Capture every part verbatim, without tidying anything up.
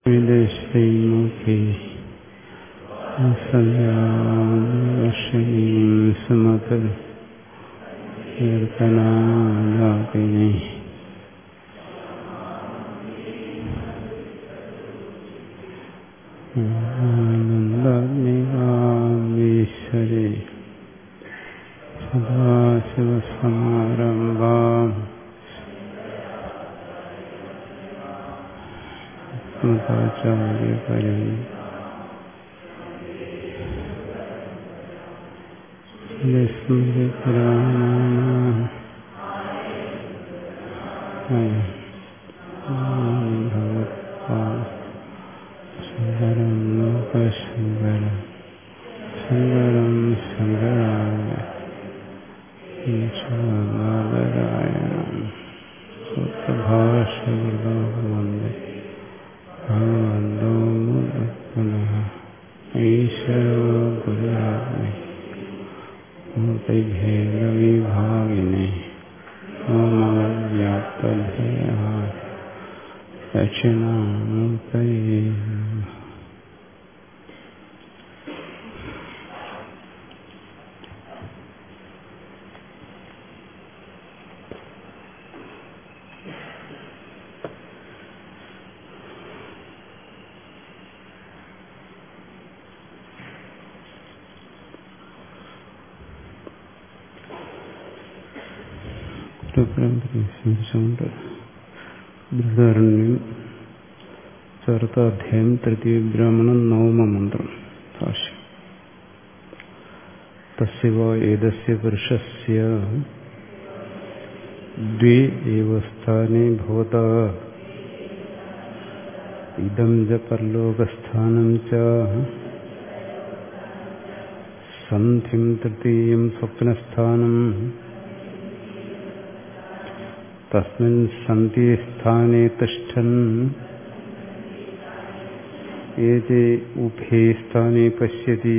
ശ്രീമുഖി സമത് കീർത്തനാലാപിനി ആനന്ദാത്മികാമീശ്വരി സദാശിവസമാരംഭാം സ്മൃതാചാര്യപരം ശങ്കരം ലോകശങ്കരം ശങ്കരം ശങ്കരായ ഈശ്വരനാരായണം സൂത്രഭാഷ്യകൃതം വന്ദേ ഭഗവന്തോ പുനഃ ഈശ്വരോ ഗുരുരാത്മേ മൂർത്തിഭേദവിഭാഗിനെ വ്യാപ്തഭേദ ദക്ഷിണാമൂർത്തയേ ബൃഹദാരണ്യം ചതുർത്ഥാധ്യായം തൃതീയ ബ്രാഹ്മണം നവമമന്ത്രം ഭാഷ്യം. തസ്യ വാ ഏതസ്യ പുരുഷസ്യ ദ്വേ ഏവ സ്ഥാനേ ഭവതാ ഇദം ച പരലോകസ്ഥാനം ച സന്ധിം തൃതീയം സ്വപ്നസ്ഥാനം തസ്മിൻ സന്ധി സ്ഥാനേ തിഷ്ഠൻ ഏതേ ഉഭേ സ്ഥാനേ പശ്യതി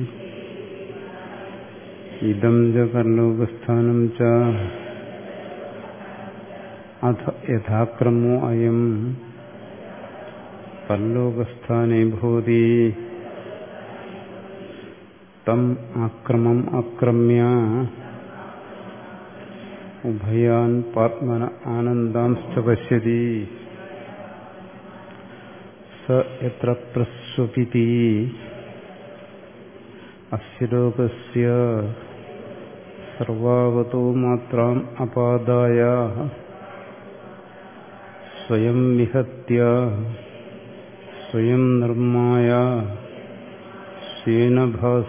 ഇദം ച പരലോകസ്ഥാനം ച അഥ യഥാക്രമോ അയം പരലോകസ്ഥാനേ ഭവതി തം ആക്രമം ആക്രമ്യ ഉഭയാൻ പാത്മന ആനന്ദാംശ്ച പശ്യതി സ യത്ര പ്രസ്വപിതി അസ്യ ലോകസ്യ സർവാവതോ മാത്രാം അപാദായ സ്വയം വിഹത്യ സ്വയം നിർമ്മായ സ്വേന ഭാസ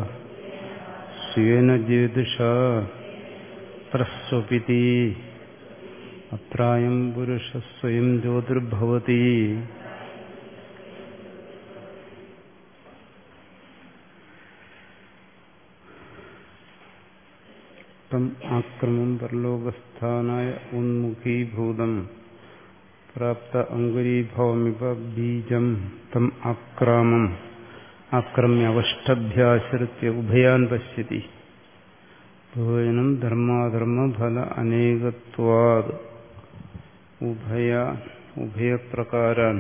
സ്വേന ജ്യോതിഷ പ്രസ്വപിതി അത്രായം പുരുഷ സ്വയം ജ്യോതിർഭവതി. തം ആക്രമം പരലോകസ്ഥാനായ ഉന്മുഖീഭൂതം പ്രാപ്ത അങ്കുരീഭവമിവ ബീജം തം ആക്രാമം ആക്രമ്യ അവഷ്ടഭ്യാശ്രിത്യ ഉഭയാൻ പശ്യതി. ഭോജനം ധർമാധർമ്മ ഫല അനേകത്വാദ് ഉഭയ ഉഭയപ്രകാരാൻ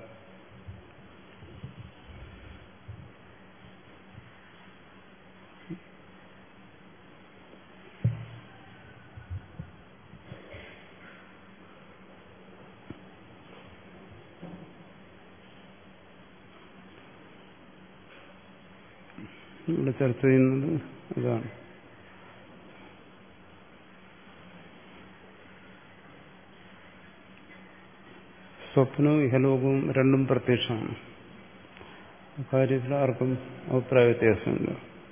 ഇവിടെ ചർച്ച ചെയ്യുന്നത് അതാണ്. സ്വപ്നവും ഇഹലോകവും രണ്ടും പ്രത്യക്ഷമാണ്. കാര്യത്തിൽ ആർക്കും അഭിപ്രായ വ്യത്യാസമില്ല.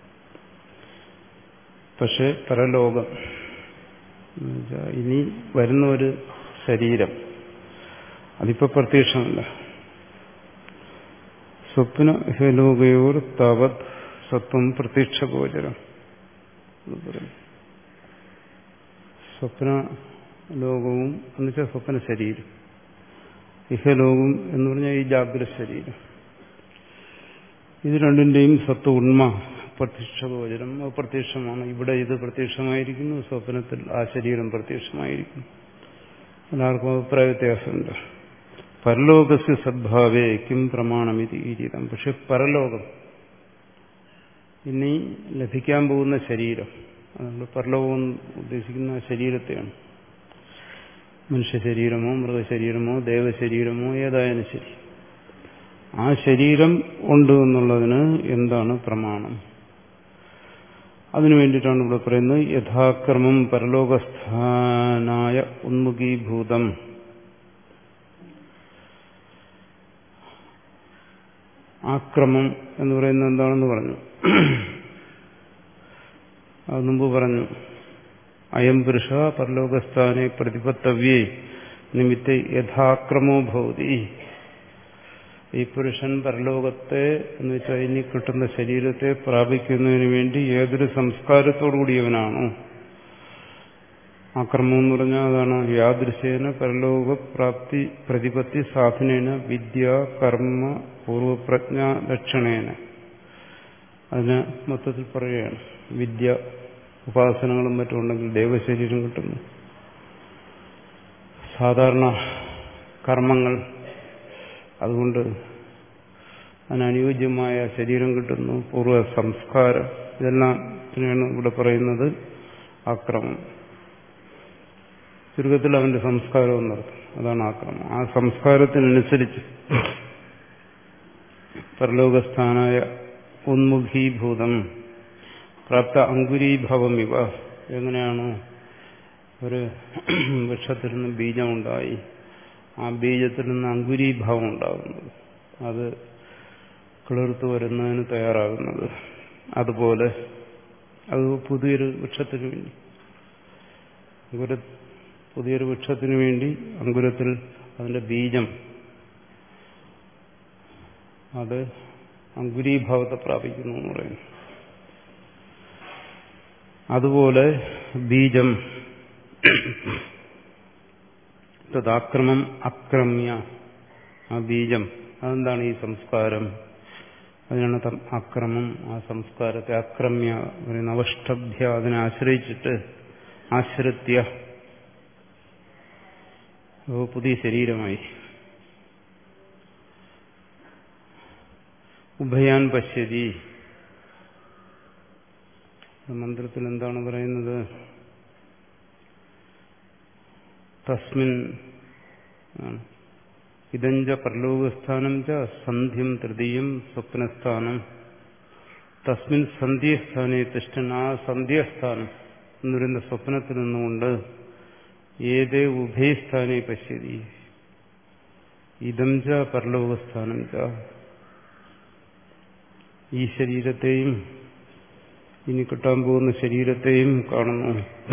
പക്ഷെ പരലോകം ഇനി വരുന്ന ഒരു ശരീരം അതിപ്പോ പ്രത്യക്ഷമല്ല. സ്വപ്ന ഇഹലോകയോർ താവത് സത്വം പ്രത്യക്ഷ ഗോചരം. സ്വപ്ന ലോകവും എന്നുവെച്ചാൽ സ്വപ്ന ശരീരം, ഇഹലോകം എന്ന് പറഞ്ഞാൽ ഈ ജാഗ്രത ശരീരം, ഇത് രണ്ടിന്റെയും സത്വ ഉണ്മ പ്രത്യക്ഷ ഗോചരം. അത് പ്രത്യക്ഷമാണ്. ഇവിടെ ഇത് പ്രത്യക്ഷമായിരിക്കുന്നു, സ്വപ്നത്തിൽ ആ ശരീരം പ്രത്യക്ഷമായിരിക്കുന്നു. എല്ലാവർക്കും അഭിപ്രായ വ്യത്യാസമുണ്ട്. പരലോകസ്യ സദ്ഭാവേ കിം പ്രമാണമിതി ഈരിതം. പക്ഷെ പരലോകം, ഇനി ലഭിക്കാൻ പോകുന്ന ശരീരം, അതുകൊണ്ട് പരലോകം ഉദ്ദേശിക്കുന്ന ശരീരത്തെയാണ്. മനുഷ്യ ശരീരമോ മൃഗശരീരമോ ദേവശരീരമോ ഏതായാലും ശരി, ആ ശരീരം ഉണ്ട് എന്നുള്ളതിന് എന്താണ് പ്രമാണം? അതിനു വേണ്ടിയിട്ടാണ് ഇവിടെ പറയുന്നത് യഥാക്രമം പരലോകസ്ഥാനായ ഉന്മുഖീഭൂതം. ആക്രമം എന്ന് പറയുന്നത് എന്താണെന്ന് പറഞ്ഞു. അത് മുമ്പ് പറഞ്ഞു. അയം പുരുഷ പരലോകസ്ഥാനെ പ്രതിപത്തവ്യേ നിമിത്ത യഥാക്രമോ ഭവതി. ഈ പുരുഷൻ പരലോകത്തെ എന്ന് വെച്ചാൽ ഇനി കിട്ടുന്ന ശരീരത്തെ പ്രാപിക്കുന്നതിന് വേണ്ടി ഏതൊരു സംസ്കാരത്തോടു കൂടിയവനാണോ, ആക്രമം എന്ന് പറഞ്ഞാൽ അതാണ് യാദൃശേന പരലോകപ്രാപ്തി പ്രതിപത്തി സാധനേന വിദ്യ കർമ്മ പൂർവപ്രജ്ഞ ലക്ഷണേന. അതിന് മൊത്തത്തിൽ പറയുകയാണ്. വിദ്യ, ഉപാസനകളും മറ്റും ഉണ്ടെങ്കിൽ ദേവശരീരം കിട്ടുന്നു. സാധാരണ കർമ്മങ്ങൾ, അതുകൊണ്ട് അതിനനുയോജ്യമായ ശരീരം കിട്ടുന്നു. പൂർവ്വ സംസ്കാരം, ഇതെല്ലാത്തിനാണ് ഇവിടെ പറയുന്നത് ആക്രമം. ചുരുക്കത്തിൽ അവന്റെ സംസ്കാരം എന്നർത്ഥം. അതാണ് ആക്രമം. ആ സംസ്കാരത്തിനനുസരിച്ച് പരലോകസ്ഥാനായ ഉന്മുഖീഭൂതം പ്രാപ്ത അങ്കുരീഭവം ഇവ. എങ്ങനെയാണ് ഒരു വൃക്ഷത്തിൽ നിന്ന് ബീജമുണ്ടായി, ആ ബീജത്തിൽ നിന്ന് അങ്കുരീഭാവം ഉണ്ടാകുന്നത്, അത് കിളിർത്തു വരുന്നതിന് തയ്യാറാകുന്നത്, അതുപോലെ അത് പുതിയൊരു വൃക്ഷത്തിന് വേണ്ടി അങ്കുര പുതിയൊരു വൃക്ഷത്തിന് വേണ്ടി അങ്കുരത്തിൽ അതിന്റെ ബീജം അത് അങ്കുരീഭാവത്തെ പ്രാപിക്കുന്നു എന്ന് പറയുന്നു. അതുപോലെ ബീജം തദാക്രമം അക്രമ്യ, ആ ബീജം അതെന്താണ് ഈ സംസ്കാരം, അതിനാണ് അക്രമം. ആ സംസ്കാരത്തെ അക്രമ്യ പറയുന്ന അവഷ്ടഭ്യ, അതിനെ ആശ്രയിച്ചിട്ട് ആശ്രിത്യ പുതിയ ശരീരമായി. ഉഭയാൻ പശ്യതി, മന്ത്രത്തിൽ എന്താണ് പറയുന്നത്? തസ്മിൻ ഇതഞ്ച പരലോകസ്ഥാനം ച സന്ധ്യം തൃതീയം സ്വപ്നസ്ഥാനം. തസ്മിൻ സന്ധ്യസ്ഥാനെ തിഷ്ഠൻ, ആ സന്ധ്യസ്ഥാനം എന്ന് പറയുന്ന സ്വപ്നത്തിൽ നിന്നുകൊണ്ട് ഏതേ ഉഭയസ്ഥാനെ പശ്യതി. ഇതം ച പരലോകസ്ഥാനം ച, ഈ ശരീരത്തെയും ഇനി കിട്ടാൻ പോകുന്ന ശരീരത്തെയും കാണുന്നു.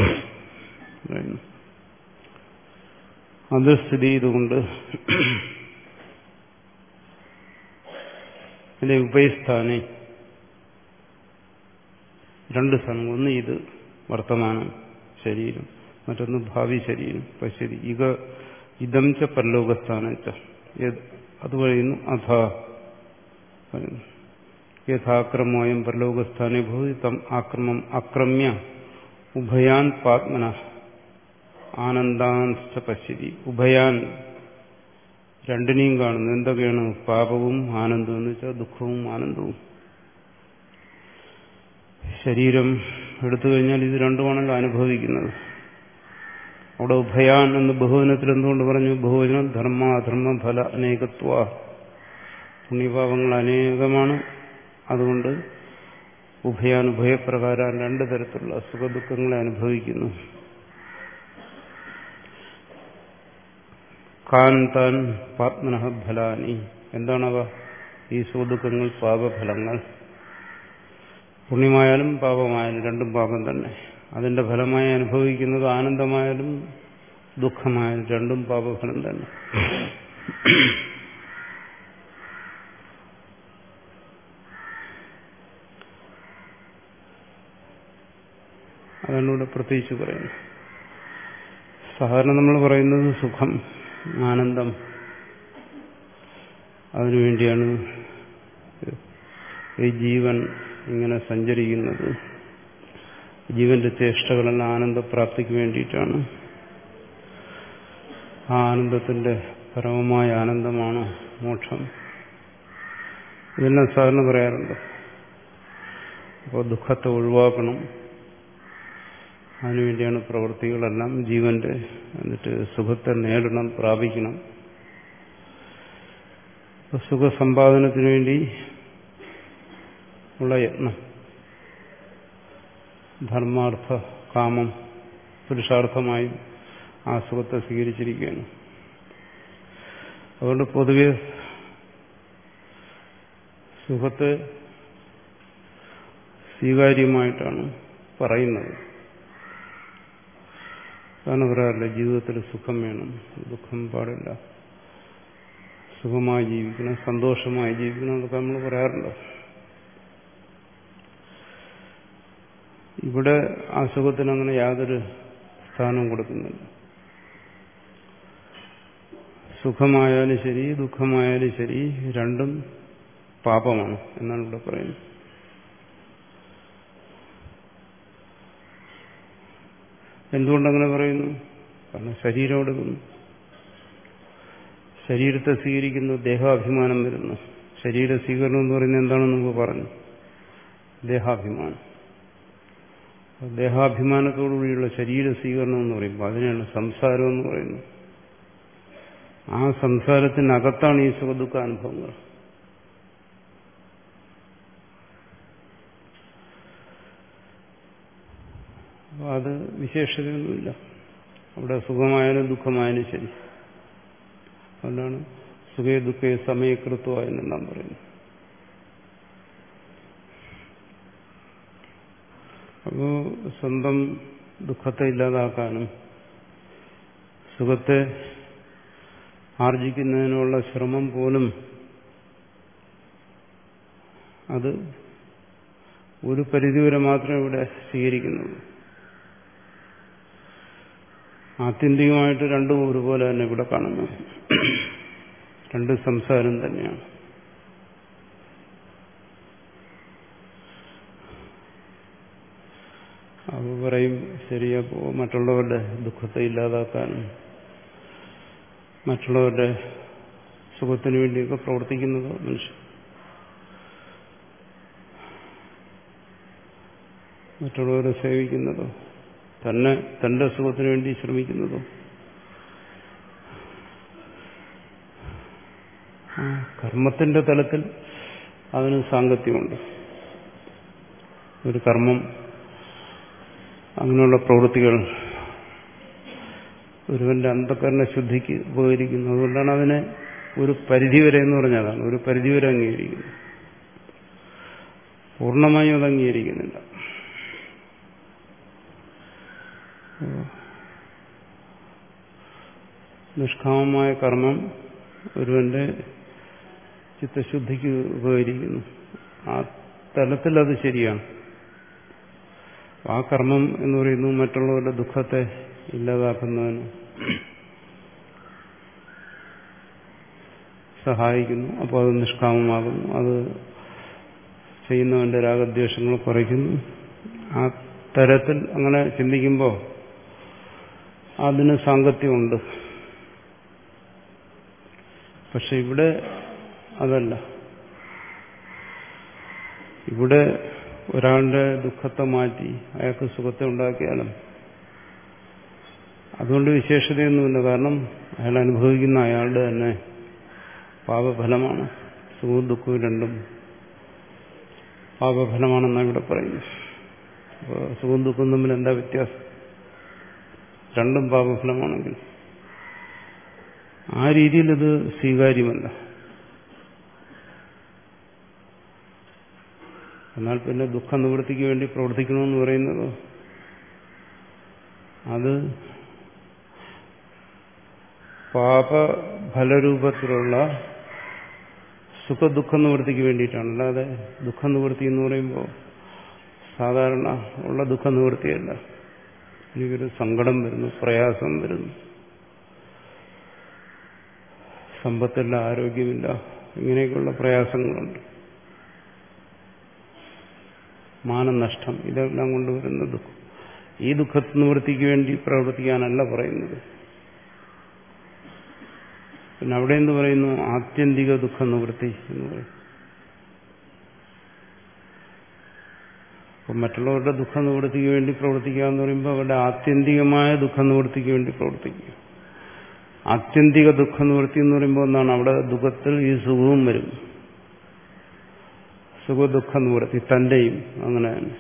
അത് സ്ഥിതി ചെയ്തുകൊണ്ട് അല്ലെ ഉഭയസ്ഥാനെ, രണ്ട് സ്ഥാനം, ഒന്ന് ഇത് വർത്തമാനം ശരീരം, മറ്റൊന്ന് ഭാവി ശരീരം. പശ്യതി ഇക ഇതം ച പരലോകസ്ഥാനം ച, അത് പറയുന്നു. അഥ യഥാക്രമോയം പരലോകസ്ഥാനെ ഭൂതി തം ആക്രമം അക്രമ്യ ഉഭയാൻ പാത്മന ആനന്ദാംശ്ച പശ്യതി. ഉഭയാൻ, രണ്ടിനെയും കാണുന്നു. എന്തൊക്കെയാണ്? പാപവും ആനന്ദവും എന്ന് വെച്ചാൽ ദുഃഖവും ആനന്ദവും. ശരീരം എടുത്തു കഴിഞ്ഞാൽ ഇത് രണ്ടുമാണല്ലോ അനുഭവിക്കുന്നത്. അവിടെ ഉഭയാൻ എന്ന് ബഹുവചനത്തിൽ എന്തുകൊണ്ട് പറഞ്ഞു? ബഹുവചനം ധർമ്മ അധർമ്മ ഫല അനേകത്വ, പുണ്യപാപങ്ങൾ അനേകമാണ്. അതുകൊണ്ട് ഉഭയാനുഭയപ്രകാരം രണ്ട് തരത്തിലുള്ള സുഖദുഃഖങ്ങളെ അനുഭവിക്കുന്നു. കാന്താൻ പാത്മനഃ ഫലാനി, എന്താണവ? ഈ സുഖദുഃഖങ്ങൾ പാപഫലങ്ങൾ. പുണ്യമായാലും പാപമായാലും രണ്ടും പാപം തന്നെ. അതിന്റെ ഫലമായി അനുഭവിക്കുന്നത് ആനന്ദമായാലും ദുഃഖമായാലും രണ്ടും പാപഫലം തന്നെ. അതാണ് ഇവിടെ പ്രത്യേകിച്ച് പറയുന്നത്. സാധാരണ നമ്മൾ പറയുന്നത് സുഖം, ആനന്ദം, അതിനുവേണ്ടിയാണ് ഈ ജീവൻ ഇങ്ങനെ സഞ്ചരിക്കുന്നത്. ജീവന്റെ ചേഷ്ടകളെല്ലാം ആനന്ദപ്രാപ്തിക്ക് വേണ്ടിയിട്ടാണ്. ആ ആനന്ദത്തിന്റെ പരമമായ ആനന്ദമാണ് മോക്ഷം. ഇതെല്ലാം സാധാരണ പറയാറുണ്ട്. അപ്പോൾ ദുഃഖത്തെ ഒഴിവാക്കണം, അതിനുവേണ്ടിയാണ് പ്രവൃത്തികളെല്ലാം ജീവന്റെ. എന്നിട്ട് സുഖത്തെ നേടണം, പ്രാപിക്കണം. അപ്പോൾ സുഖസമ്പാദനത്തിനു വേണ്ടി ഉള്ള യത്നം, ധർമാർത്ഥ കാമം പുരുഷാർത്ഥമായും ആ സുഖത്തെ സ്വീകരിച്ചിരിക്കുകയാണ്. അതുകൊണ്ട് പൊതുവെ സുഖത്തെ സ്വീകാര്യമായിട്ടാണ് പറയുന്നത്. കാരണം പറയാറില്ല, ജീവിതത്തിൽ സുഖം വേണം, ദുഃഖം പാടില്ല, സുഖമായി ജീവിക്കണം, സന്തോഷമായി ജീവിക്കണം എന്നൊക്കെ നമ്മൾ പറയാറുണ്ട്. ഇവിടെ ആ സുഖത്തിന് അങ്ങനെ യാതൊരു സ്ഥാനവും കൊടുക്കുന്നില്ല. സുഖമായാലും ശരി ദുഃഖമായാലും ശരി രണ്ടും പാപമാണ് എന്നാണ് ഇവിടെ പറയുന്നത്. എന്തുകൊണ്ടങ്ങനെ പറയുന്നു? കാരണം ശരീരം എടുക്കുന്നു, ശരീരത്തെ സ്വീകരിക്കുന്നു, ദേഹാഭിമാനം വരുന്നു. ശരീര സ്വീകരണം എന്ന് പറയുന്നത് എന്താണെന്ന് നമുക്ക് പറഞ്ഞു, ദേഹാഭിമാനം. ദേഹാഭിമാനത്തോടുകൂടിയുള്ള ശരീര സ്വീകരണം എന്ന് പറയുമ്പോൾ അതിനാണ് സംസാരം എന്ന് പറയുന്നത്. ആ സംസാരത്തിനകത്താണ് ഈ സുഖദുഃഖ അനുഭവങ്ങൾ. അപ്പോൾ അത് വിശേഷതയൊന്നുമില്ല. അവിടെ സുഖമായാലും ദുഃഖമായാലും ശരി. അതുകൊണ്ടാണ് സുഖേ ദുഃഖേ സമയകൃത്വ എന്നെല്ലാം പറയുന്നത്. അപ്പോൾ സ്വന്തം ദുഃഖത്തെ ഇല്ലാതാക്കാനും സുഖത്തെ ആർജിക്കുന്നതിനുള്ള ശ്രമം പോലും അത് ഒരു പരിധിവരെ മാത്രമേ ഇവിടെ സ്വീകരിക്കുന്നുള്ളൂ. ആത്യന്തികമായിട്ട് രണ്ടും ഒരുപോലെ തന്നെ ഇവിടെ കാണുന്നു. രണ്ട് സംസാരം തന്നെയാണ്. അപ്പോൾ പറയും, ശരിയപ്പോ മറ്റുള്ളവരുടെ ദുഃഖത്തെ ഇല്ലാതാക്കാനും മറ്റുള്ളവരുടെ സുഖത്തിനു വേണ്ടിയൊക്കെ പ്രവർത്തിക്കുന്നതോ മനുഷ്യൻ, മറ്റുള്ളവരെ സേവിക്കുന്നതോ, തന്നെ തന്റെ സുഖത്തിനു വേണ്ടി ശ്രമിക്കുന്നതോ കർമ്മത്തിന്റെ തലത്തിൽ അതിന് സാങ്കത്യമുണ്ട്. ഒരു കർമ്മം, അങ്ങനെയുള്ള പ്രവൃത്തികൾ ഒരുവന്റെ അന്ധകരണ ശുദ്ധിക്ക് ഉപകരിക്കുന്നു. അതുകൊണ്ടാണ് അതിനെ ഒരു പരിധിവരെ എന്ന് പറഞ്ഞതാണ്, ഒരു പരിധിവരെ അംഗീകരിക്കുന്നു. പൂർണ്ണമായും അത് അംഗീകരിക്കുന്നില്ല. നിഷ്കാമമായ കർമ്മം ഒരുവന്റെ ചിത്തശുദ്ധിക്ക് ഉപകരിക്കുന്നു. ആ തലത്തിൽ അത് ശരിയാണ്. ആ കർമ്മം എന്ന് പറയുന്നത് മറ്റുള്ളവരുടെ ദുഃഖത്തെ ഇല്ലാതാക്കുന്നതിന് സഹായിക്കുന്നു. അപ്പോൾ അത് നിഷ്കാമമാകുന്നു. അത് ചെയ്യുന്നവന്റെ രാഗദ്വേഷങ്ങൾ കുറയ്ക്കുന്നു. ആ തരത്തിൽ അങ്ങനെ ചിന്തിക്കുമ്പോൾ അതിന് സാങ്കത്യമുണ്ട്. പക്ഷെ ഇവിടെ അതല്ല. ഇവിടെ ഒരാളുടെ ദുഃഖത്തെ മാറ്റി അയാൾക്ക് സുഖത്തെ ഉണ്ടാക്കിയാലും അതുകൊണ്ട് വിശേഷതയൊന്നുമില്ല. കാരണം അയാൾ അനുഭവിക്കുന്ന അയാളുടെ തന്നെ പാപഫലമാണ്. സുഖവും ദുഃഖവും രണ്ടും പാപഫലമാണെന്നാണ് ഇവിടെ പറയുന്നത്. അപ്പോൾ സുഖവും ദുഃഖവും തമ്മിൽ എന്താ വ്യത്യാസം? രണ്ടും പാപഫലമാണെങ്കിൽ ആ രീതിയിൽ ഇത് സ്വീകാര്യമല്ല. എന്നാൽ പിന്നെ ദുഃഖ നിവൃത്തിക്ക് വേണ്ടി പ്രവർത്തിക്കണമെന്ന് പറയുന്നത് അത് പാപഫലരൂപത്തിലുള്ള സുഖദുഃഖ നിവൃത്തിക്ക് വേണ്ടിയിട്ടാണ്. അല്ലാതെ ദുഃഖ നിവൃത്തി എന്ന് പറയുമ്പോൾ സാധാരണ ഉള്ള ദുഃഖ നിവൃത്തിയല്ല. എനിക്കൊരു സങ്കടം വരുന്നു, പ്രയാസം വരുന്നു, സമ്പത്തില്ല, ആരോഗ്യമില്ല, ഇങ്ങനെയൊക്കെയുള്ള പ്രയാസങ്ങളുണ്ട്, മാനനഷ്ടം, ഇതെല്ലാം കൊണ്ടുവരുന്ന ദുഃഖം. ഈ ദുഃഖ നിവൃത്തിക്ക് വേണ്ടി പ്രവർത്തിക്കാനല്ല പറയുന്നത്. പിന്നെ അവിടെ എന്ത് പറയുന്നു? ആത്യന്തിക ദുഃഖ നിവൃത്തി എന്ന് പറയും. അപ്പം മറ്റുള്ളവരുടെ ദുഃഖ നിവൃത്തിക്ക് വേണ്ടി പ്രവർത്തിക്കുക എന്ന് പറയുമ്പോൾ അവരുടെ ആത്യന്തികമായ ദുഃഖ നിവൃത്തിക്ക് വേണ്ടി പ്രവർത്തിക്കുക. ആത്യന്തിക ദുഃഖ നിവൃത്തി എന്ന് പറയുമ്പോൾ എന്താണ്? അവിടെ ദുഃഖത്തിൽ ഈ സുഖവും വരും. സുഖദുഃഖ നിവൃത്തി തന്റെയും അങ്ങനെ തന്നെ.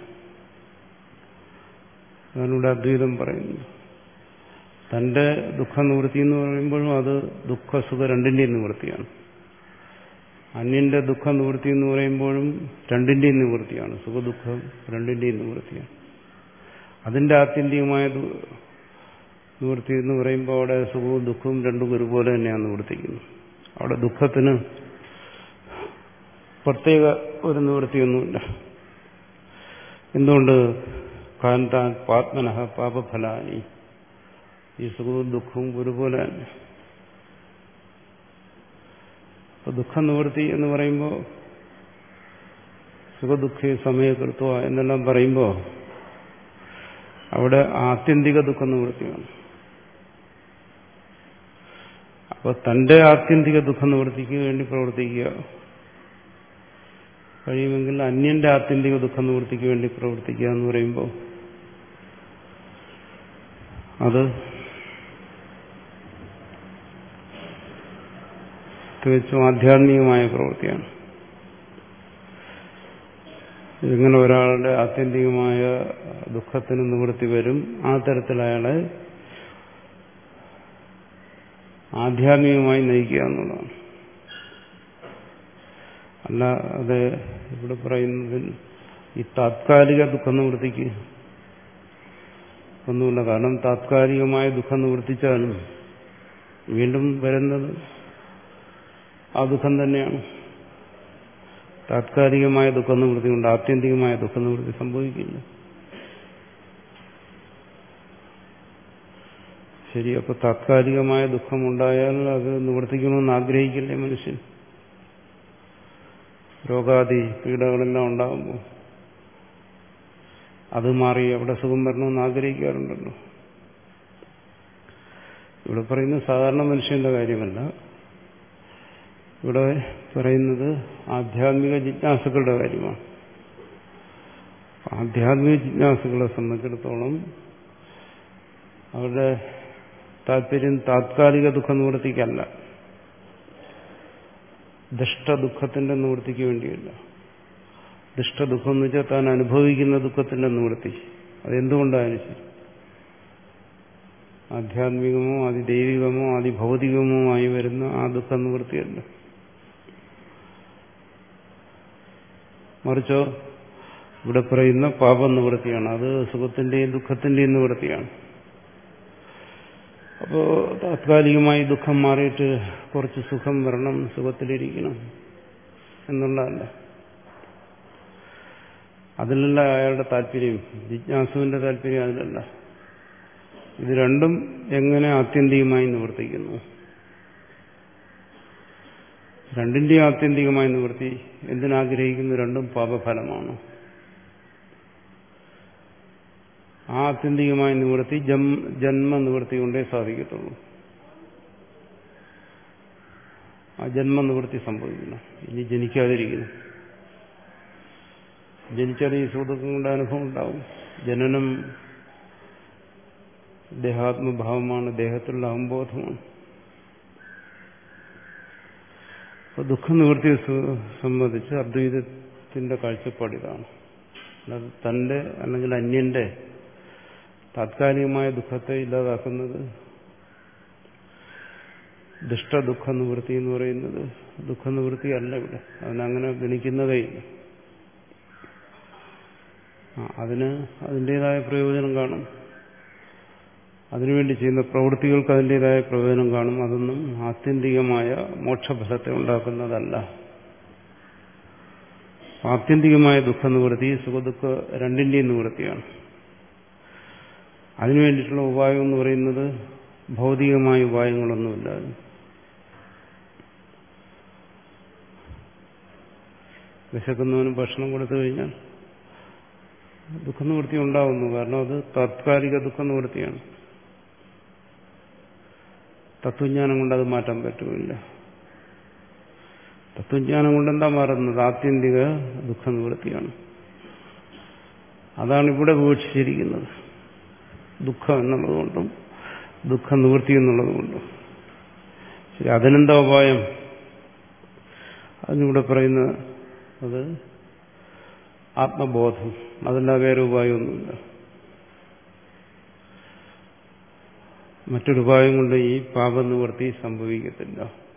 അതാണ് ഇവിടെ അദ്വൈതം പറയുന്നത്. തന്റെ ദുഃഖ നിവൃത്തി എന്ന് പറയുമ്പോഴും അത് ദുഃഖസുഖ രണ്ടിന്റെയും നിവൃത്തിയാണ്. അന്യന്റെ ദുഃഖ നിവൃത്തി എന്ന് പറയുമ്പോഴും രണ്ടിന്റെയും നിവൃത്തിയാണ്. സുഖദുഃഖം രണ്ടിന്റെയും നിവൃത്തിയാണ്. അതിന്റെ ആത്യന്തികമായ നിവൃത്തി എന്ന് പറയുമ്പോൾ അവിടെ സുഖവും ദുഃഖവും രണ്ടും ഒരുപോലെ തന്നെയാണ് നിവർത്തിക്കുന്നത്. അവിടെ ദുഃഖത്തിന് പ്രത്യേക ഒരു നിവൃത്തിയൊന്നുമില്ല. എന്തുകൊണ്ട്? കാന്താൻ പാത്മനഃ പാപഫലാനി. ഈ സുഖവും ദുഃഖവും ഒരുപോലെ തന്നെ. അപ്പൊ ദുഃഖ നിവൃത്തി എന്ന് പറയുമ്പോൾ സുഖദുഃഖി സമയകൃത്വ എന്നെല്ലാം പറയുമ്പോൾ അവിടെ ആത്യന്തിക ദുഃഖ നിവൃത്തിയാണ്. അപ്പോൾ തന്റെ ആത്യന്തിക ദുഃഖ നിവൃത്തിക്ക് വേണ്ടി പ്രവർത്തിക്കുക, കഴിയുമെങ്കിൽ അന്യന്റെ ആത്യന്തിക ദുഃഖ നിവൃത്തിക്ക് വേണ്ടി പ്രവർത്തിക്കുക എന്ന് പറയുമ്പോൾ അത് തികച്ചും ആധ്യാത്മികമായ പ്രവൃത്തിയാണ്. എങ്ങനെ ഒരാളുടെ ആത്യന്തികമായ ദുഃഖത്തിന് നിവൃത്തി വരും, ആ തരത്തിൽ അയാളെ ആധ്യാത്മികമായി നയിക്കുക എന്നുള്ളതാണ്. അല്ല അത് ഇവിടെ പറയുന്നതിൽ ഈ താത്കാലിക ദുഃഖ നിവൃത്തിക്ക് ഒന്നുമില്ല. കാരണം താത്കാലികമായ ദുഃഖം നിവർത്തിച്ചാലും വീണ്ടും വരുന്നത് ആ ദുഃഖം തന്നെയാണ്. താത്കാലികമായ ദുഃഖ നിവൃത്തി കൊണ്ട് ആത്യന്തികമായ ദുഃഖ നിവൃത്തി സംഭവിക്കില്ല. ശരി, അപ്പൊ താത്കാലികമായ ദുഃഖമുണ്ടായാൽ അത് നിവർത്തിക്കണമെന്ന് ആഗ്രഹിക്കില്ലേ മനുഷ്യൻ? രോഗാദി പീഡകളെല്ലാം ഉണ്ടാകുമ്പോൾ അത് മാറി അവിടെ സുഖം വരണമെന്ന് ആഗ്രഹിക്കാറുണ്ടല്ലോ. ഇവിടെ പറയുന്നത് സാധാരണ മനുഷ്യന്റെ കാര്യമല്ല. ഇവിടെ പറയുന്നത് ആധ്യാത്മിക ജിജ്ഞാസുക്കളുടെ കാര്യമാണ്. ആധ്യാത്മിക ജിജ്ഞാസുക്കളെ സംബന്ധിച്ചിടത്തോളം അവരുടെ താല്പര്യം താത്കാലിക ദുഃഖ നിവൃത്തിക്കല്ല, ദുഷ്ടദുഃഖത്തിന്റെ നിവൃത്തിക്ക് വേണ്ടിയല്ല. ദുഷ്ടദുഃഖം എന്ന് വെച്ചാൽ താൻ അനുഭവിക്കുന്ന ദുഃഖത്തിന്റെ നിവൃത്തി. അതെന്തുകൊണ്ടായാലും ശരി, ആധ്യാത്മികമോ അതിദൈവികമോ അതിഭൗതികമോ ആയി വരുന്ന ആ ദുഃഖ നിവൃത്തിയല്ല. മറിച്ചോ ഇവിടെ പറയുന്ന പാപനിവൃത്തിയാണ്. അത് സുഖത്തിന്റെയും ദുഃഖത്തിന്റെയും നിവൃത്തിയാണ്. അപ്പോൾ താത്കാലികമായി ദുഃഖം മാറിയിട്ട് കുറച്ച് സുഖം വരണം, സുഖത്തിലിരിക്കണം എന്നുള്ളതല്ല. അതിലല്ല അയാളുടെ താല്പര്യം, ജിജ്ഞാസുവിന്റെ താല്പര്യം അതിലല്ല. ഇത് രണ്ടും എങ്ങനെ ആത്യന്തികമായി നിവർത്തിക്കുന്നു? രണ്ടിന്റെയും ആത്യന്തികമായി നിവൃത്തി എന്തിനാഗ്രഹിക്കുന്നു? രണ്ടും പാപഫലമാണ്. ആ ആത്യന്തികമായ നിവൃത്തി ജന്മ നിവൃത്തി കൊണ്ടേ സാധിക്കത്തുള്ളൂ. ആ ജന്മ നിവൃത്തി സംഭവിക്കുന്നു. ഇനി ജനിക്കാതിരിക്കുന്നു. ജനിച്ചാൽ ഈ സുഖദുഃഖം കൊണ്ട് അനുഭവം ഉണ്ടാവും. ജനനം ദേഹാത്മഭാവമാണ്, ദേഹത്തിലുള്ള അഹംബോധമാണ്. അപ്പോൾ ദുഃഖനിവൃത്തിയെ സംബന്ധിച്ച് അദ്വൈതത്തിന്റെ കാഴ്ചപ്പാട് ഇതാണ്. അല്ലാതെ തന്റെ അല്ലെങ്കിൽ അന്യന്റെ താത്കാലികമായ ദുഃഖത്തെ ഇല്ലാതാക്കുന്നത് ദുഷ്ടദുഃഖ നിവൃത്തി എന്ന് പറയുന്നത് ദുഃഖനിവൃത്തി അല്ല. ഇവിടെ അതിനങ്ങനെ ഗണിക്കുന്നതേയില്ല. അതിന് അതിൻ്റെതായ പ്രയോജനം കാണും. അതിനുവേണ്ടി ചെയ്യുന്ന പ്രവൃത്തികൾക്ക് അതിൻ്റെതായ പ്രയോജനം കാണും. അതൊന്നും ആത്യന്തികമായ മോക്ഷഫലത്തെ ഉണ്ടാക്കുന്നതല്ല. ആത്യന്തികമായ ദുഃഖ നിവൃത്തി സുഖദുഃഖ രണ്ടിന്റെയും നിവൃത്തിയാണ്. അതിനുവേണ്ടിയിട്ടുള്ള ഉപായം എന്ന് പറയുന്നത് ഭൗതികമായ ഉപായങ്ങളൊന്നുമില്ല. വിശക്കുന്നവന് ഭക്ഷണം കൊടുത്തു കഴിഞ്ഞാൽ ദുഃഖനിവൃത്തി ഉണ്ടാകുന്നു. കാരണം അത് താത്കാലിക ദുഃഖനിവൃത്തിയാണ്. തത്വജ്ഞാനം കൊണ്ട് അത് മാറ്റാൻ പറ്റുമില്ല. തത്വജ്ഞാനം കൊണ്ട് എന്താ മാറുന്നത്? ആത്യന്തിക ദുഃഖനിവൃത്തിയാണ്. അതാണ് ഇവിടെ വിവക്ഷിച്ചിരിക്കുന്നത്. ദുഃഖം എന്നുള്ളതുകൊണ്ടും ദുഃഖനിവൃത്തി എന്നുള്ളതുകൊണ്ടും. ശരി, അതിനെന്താ ഉപായം? അതിനിവിടെ പറയുന്നത് അത് ആത്മബോധം. അതല്ല, വേറെ ഉപായമൊന്നുമില്ല. മറ്റൊരു ഉപായം കൊണ്ട് ഈ പാപനിവൃത്തി സംഭവിക്കത്തില്ല.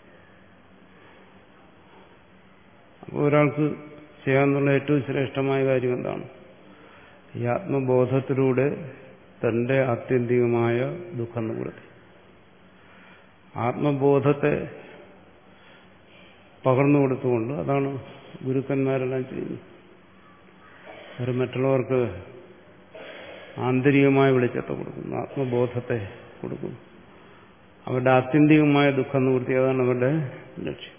അപ്പോൾ ഒരാൾക്ക് ചെയ്യാനുള്ള ഏറ്റവും ശ്രേഷ്ഠമായ കാര്യം എന്താണ്? ഈ ആത്മബോധത്തിലൂടെ തന്റെ ആത്യന്തികമായ ദുഃഖനിവൃത്തി, ആത്മബോധത്തെ പകർന്നു കൊടുത്തുകൊണ്ട്, അതാണ് ഗുരുക്കന്മാരെല്ലാം ചെയ്യുന്നത്. അവർ മറ്റുള്ളവർക്ക് ആന്തരികമായ വെളിച്ചത്തെ കൊടുക്കുന്നു, ആത്മബോധത്തെ കൊടുക്കുന്നു. അവരുടെ ആത്യന്തികമായ ദുഃഖനിവൃത്തി, അതാണ് അവരുടെ ലക്ഷ്യം.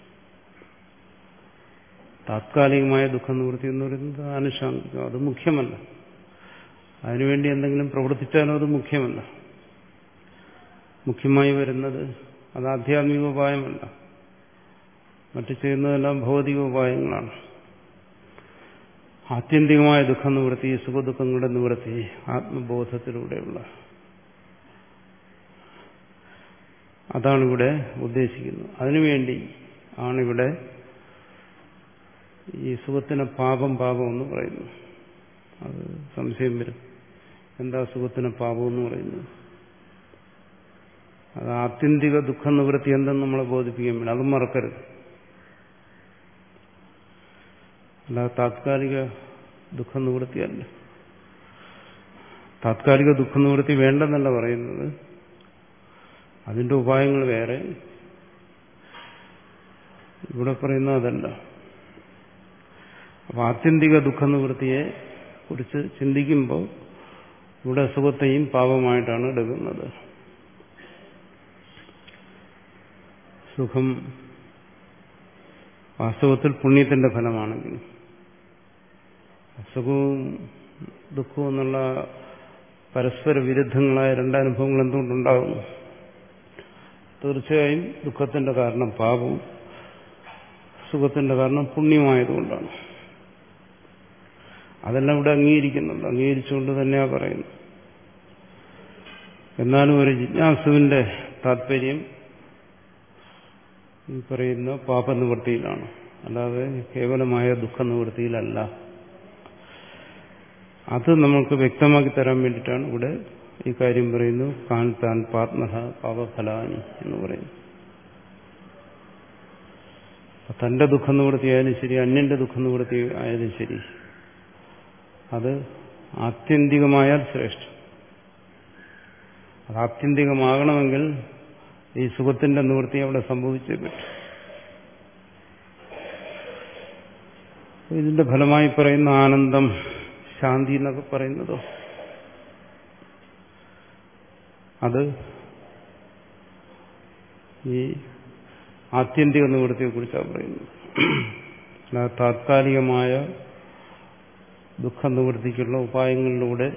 താത്കാലികമായ ദുഃഖനിവൃത്തി എന്ന് പറയുന്നത് ആനുഷാംഗികം, അത് മുഖ്യമല്ല. അതിനുവേണ്ടി എന്തെങ്കിലും പ്രവർത്തിച്ചാലും അത് മുഖ്യമല്ല. മുഖ്യമായി വരുന്നത് അത് ആധ്യാത്മിക ഉപായമല്ല, മറ്റു ചെയ്യുന്നതെല്ലാം ഭൗതിക ഉപായങ്ങളാണ്. ആത്യന്തികമായ ദുഃഖനിവൃത്തി, സുഖദുഃഖങ്ങളുടെ നിവൃത്തി ആത്മബോധത്തിലൂടെയുള്ള, അതാണിവിടെ ഉദ്ദേശിക്കുന്നത്. അതിനുവേണ്ടി ആണിവിടെ ഈ സുഖത്തിന് പാപം പാപം എന്ന് പറയുന്നു. അത് സംശയം വരും, എന്താ സുഖത്തിന് പാപം എന്ന് പറയുന്നത്? അത് ആത്യന്തിക ദുഃഖനിവൃത്തി എന്തെന്ന് നമ്മളെ ബോധിപ്പിക്കാൻ വേണ്ടി, അതും മറക്കരുത്. അല്ലാതെ താത്കാലിക ദുഃഖനിവൃത്തിയല്ല. താത്കാലിക ദുഃഖനിവൃത്തി വേണ്ടെന്നല്ല പറയുന്നത്, അതിന്റെ ഉപായങ്ങൾ വേറെ. ഇവിടെ പറയുന്നത് അതല്ല. അപ്പൊ ആത്യന്തിക ദുഃഖനിവൃത്തിയെ കുറിച്ച് ചിന്തിക്കുമ്പോൾ ഇവിടെ സുഖത്തെയും പാപമായിട്ടാണ് എടുക്കുന്നത്. സുഖം വാസ്തവത്തിൽ പുണ്യത്തിന്റെ ഫലമാണെങ്കിൽ, സുഖവും ദുഃഖവും എന്നുള്ള പരസ്പര വിരുദ്ധങ്ങളായ രണ്ടനുഭവങ്ങൾ എന്തുകൊണ്ടുണ്ടാകുന്നു? തീർച്ചയായും ദുഃഖത്തിന്റെ കാരണം പാപവും സുഖത്തിന്റെ കാരണം പുണ്യമായതുകൊണ്ടാണ്. അതെല്ലാം ഇവിടെ അംഗീകരിക്കുന്നുണ്ട്, അംഗീകരിച്ചുകൊണ്ട് തന്നെയാ പറയുന്നു. എന്നാലും ഒരു ജിജ്ഞാസുവിന്റെ താല്പര്യം ഈ പറയുന്ന പാപനിവൃത്തിയിലാണ്, അല്ലാതെ കേവലമായ ദുഃഖനിവൃത്തിയിലല്ല. അത് നമ്മൾക്ക് വ്യക്തമാക്കി തരാൻ വേണ്ടിയിട്ടാണ് ഇവിടെ ഈ കാര്യം പറയുന്നു. കാൻ താൻ പാത്മഹ പാപഫലാനി എന്ന് പറയുന്നു. തന്റെ ദുഃഖനിവൃത്തി ആയാലും ശരി, അന്യന്റെ ദുഃഖനിവൃത്തി ആയാലും ശരി, അത് ആത്യന്തികമായാൽ ശ്രേഷ്ഠം. അത് ആത്യന്തികമാകണമെങ്കിൽ ഈ സുഖത്തിന്റെ നിവൃത്തി അവിടെ സംഭവിച്ചേ പറ്റും. ഇതിന്റെ ഫലമായി പറയുന്ന ആനന്ദം, ശാന്തി എന്നൊക്കെ പറയുന്നതോ, അത് ഈ ആത്യന്തിക നിവൃത്തിയെ കുറിച്ചാണ് പറയുന്നത്. താത്കാലികമായ ദുഃഖനിവൃത്തിക്കുള്ള ഉപായങ്ങളിലൂടെ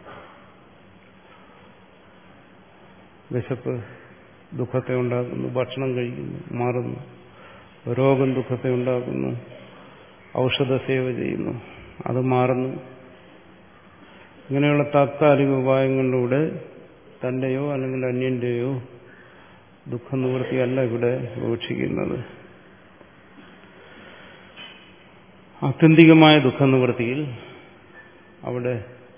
വിശപ്പ് ദുഃഖത്തെ ഉണ്ടാക്കുന്നു, ഭക്ഷണം കഴിക്കുന്നു, മാറുന്നു, രോഗം ദുഃഖത്തെ ഉണ്ടാക്കുന്നു, ഔഷധ സേവ ചെയ്യുന്നു, അത് മാറുന്നു. ഇങ്ങനെയുള്ള താത്കാലിക ഉപായങ്ങളിലൂടെ തന്റെയോ അല്ലെങ്കിൽ അന്യന്റെയോ ദുഃഖനിവൃത്തിയല്ല ഇവിടെ വീക്ഷിക്കുന്നത്. ആത്യന്തികമായ ദുഃഖനിവൃത്തിയിൽ അവിടെ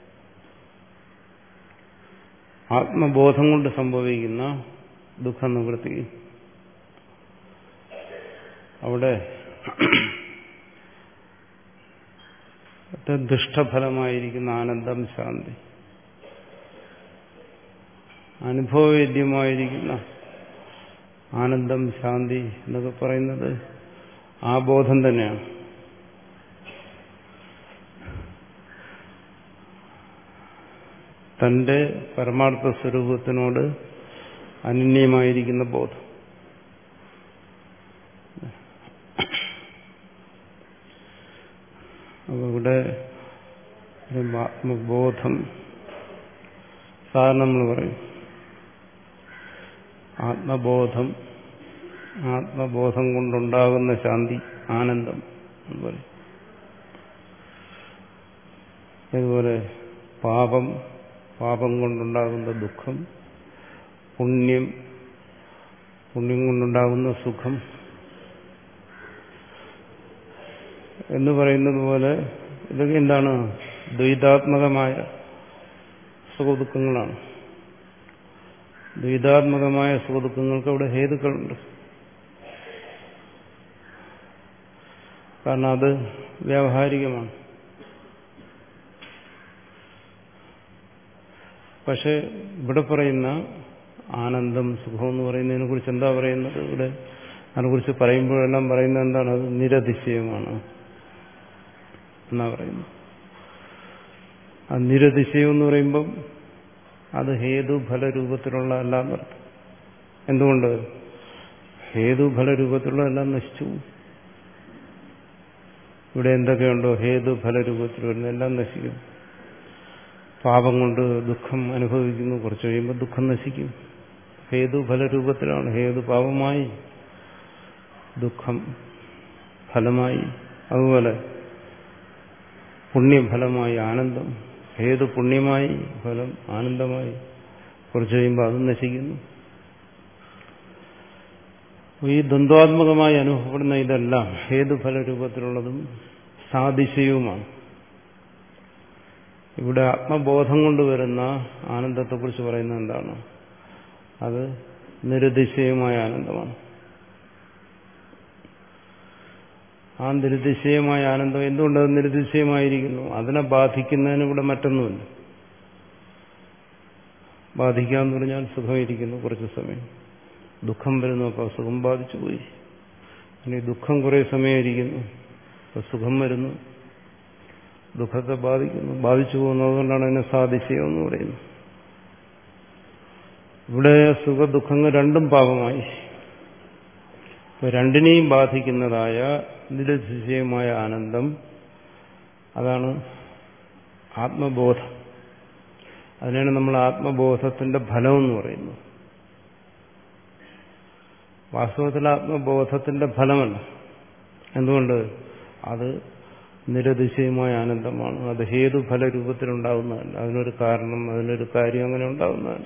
ആത്മബോധം കൊണ്ട് സംഭവിക്കുന്ന ദുഃഖനിവൃത്തി, അവിടെ ദുഷ്ടഫലമായിരിക്കുന്ന ആനന്ദം, ശാന്തി, അനുഭവവേദ്യമായിരിക്കുന്ന ആനന്ദം, ശാന്തി എന്നൊക്കെ പറയുന്നത് ആ ബോധം തന്നെയാണ്. തന്റെ പരമാർത്ഥ സ്വരൂപത്തിനോട് അനന്യമായിരിക്കുന്ന ബോധം. അപ്പോൾ ഇവിടെ ആത്മബോധം സാധാരണ നമ്മൾ പറയും ആത്മബോധം, ആത്മബോധം കൊണ്ടുണ്ടാകുന്ന ശാന്തി, ആനന്ദം എന്ന് പറയും. അതുപോലെ പാപം, പാപം കൊണ്ടുണ്ടാകുന്ന ദുഃഖം, പുണ്യം, പുണ്യം കൊണ്ടുണ്ടാകുന്ന സുഖം എന്ന് പറയുന്നത് പോലെ ഇതൊക്കെ എന്താണ്? ദ്വൈതാത്മകമായ സുഖദുഃഖങ്ങളാണ്. ദ്വൈതാത്മകമായ സുഖദുഃഖങ്ങൾക്ക് അവിടെ ഹേതുക്കളുണ്ട്. കാരണം അത് വ്യാവഹാരികമാണ്. പക്ഷെ ഇവിടെ പറയുന്ന ആനന്ദം, സുഖം എന്ന് പറയുന്നതിനെ കുറിച്ച് എന്താ പറയുന്നത്? ഇവിടെ അതിനെക്കുറിച്ച് പറയുമ്പോഴെല്ലാം പറയുന്നത് എന്താണ്? അത് നിരതിശയമാണ് എന്നാ പറയുന്നത്. ആ നിരതിശയം എന്ന് പറയുമ്പം അത് ഹേതുഫലരൂപത്തിലുള്ള എല്ലാം അർത്ഥം. എന്തുകൊണ്ട്? ഹേതുഫലരൂപത്തിലുള്ള എല്ലാം നശിച്ചു. ഇവിടെ എന്തൊക്കെയുണ്ടോ ഹേതുഫലരൂപത്തിൽ വരുന്ന എല്ലാം നശിക്കും. പാപം കൊണ്ട് ദുഃഖം അനുഭവിക്കുന്നു, കുറച്ച് കഴിയുമ്പോൾ ദുഃഖം നശിക്കും. ഹേതുഫലരൂപത്തിലാണ്. ഹേതു പാപമായി, ദുഃഖം ഫലമായി. അതുപോലെ പുണ്യഫലമായി ആനന്ദം, ഹേതു പുണ്യമായി, ഫലം ആനന്ദമായി. കുറച്ച് കഴിയുമ്പോൾ അതും നശിക്കുന്നു. ഈ ദ്വന്ദ്വാത്മകമായി അനുഭവപ്പെടുന്ന ഇതെല്ലാം ഹേതുഫലരൂപത്തിലുള്ളതും സാതിശയവുമാണ്. ഇവിടെ ആത്മബോധം കൊണ്ടുവരുന്ന ആനന്ദത്തെക്കുറിച്ച് പറയുന്നത് എന്താണ്? അത് നിരതിശയമായ ആനന്ദമാണ്. ആ നിരതിശയമായ ആനന്ദം എന്തുകൊണ്ടത് നിരതിശയമായിരിക്കുന്നു? അതിനെ ബാധിക്കുന്നതിന് ഇവിടെ മറ്റൊന്നുമില്ല. ബാധിക്കാന്ന് പറഞ്ഞാൽ സുഖമായിരിക്കുന്നു കുറച്ച് സമയം, ദുഃഖം വരുന്നു, അപ്പോൾ സുഖം ബാധിച്ചു പോയി. ഇനി ദുഃഖം കുറേ സമയം ഇരിക്കുന്നു, അപ്പോൾ സുഖം വരുന്നു, ദുഃഖത്തെ ബാധിക്കുന്നു, ബാധിച്ചു പോകുന്നതുകൊണ്ടാണ് അതിനെ സാതിശയം എന്ന് പറയുന്നത്. ഇവിടെ സുഖ ദുഃഖങ്ങൾ രണ്ടും പാപമായി. രണ്ടിനെയും ബാധിക്കുന്നതായ നിരതിശയമായ ആനന്ദം, അതാണ് ആത്മബോധം. അതിനാണ് നമ്മൾ ആത്മബോധത്തിന്റെ ഫലം എന്ന് പറയുന്നത്. വാസ്തവത്തിൽ ആത്മബോധത്തിന്റെ ഫലമല്ല. എന്തുകൊണ്ട്? അത് നിരതിശയമായ ആനന്ദമാണ്. അത് ഹേതുഫല രൂപത്തിലുണ്ടാകുന്നതല്ല. അതിനൊരു കാരണം, അതിനൊരു കാര്യം അങ്ങനെ ഉണ്ടാകുന്നതല്ല.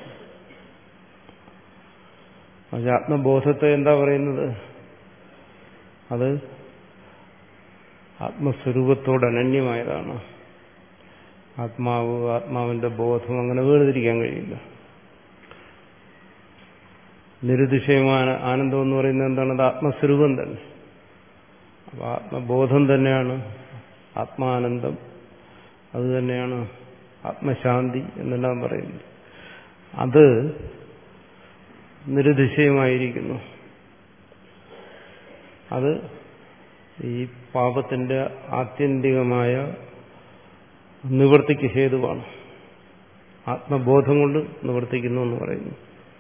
പക്ഷെ ആത്മബോധത്തെ എന്താ പറയുന്നത്? അത് ആത്മസ്വരൂപത്തോട് അനന്യമായതാണ്. ആത്മാവ്, ആത്മാവിന്റെ ബോധം അങ്ങനെ വേർതിരിക്കാൻ കഴിയില്ല. നിരതിശയമായ ആനന്ദം എന്ന് പറയുന്നത് എന്താണ്? അത് ആത്മസ്വരൂപം തന്നെ. അപ്പൊ ആത്മബോധം തന്നെയാണ് ആത്മാനന്ദം. അത് തന്നെയാണ് ആത്മശാന്തി എന്നെല്ലാം പറയുന്നത്. അത് നിരതിശയമായിരിക്കുന്നു. അത് ഈ പാപത്തിന്റെ ആത്യന്തികമായ നിവൃത്തിക്ക് ഹേതുവാണ്. ആത്മബോധം കൊണ്ട് നിവർത്തിക്കുന്നു എന്ന് പറയുന്നു.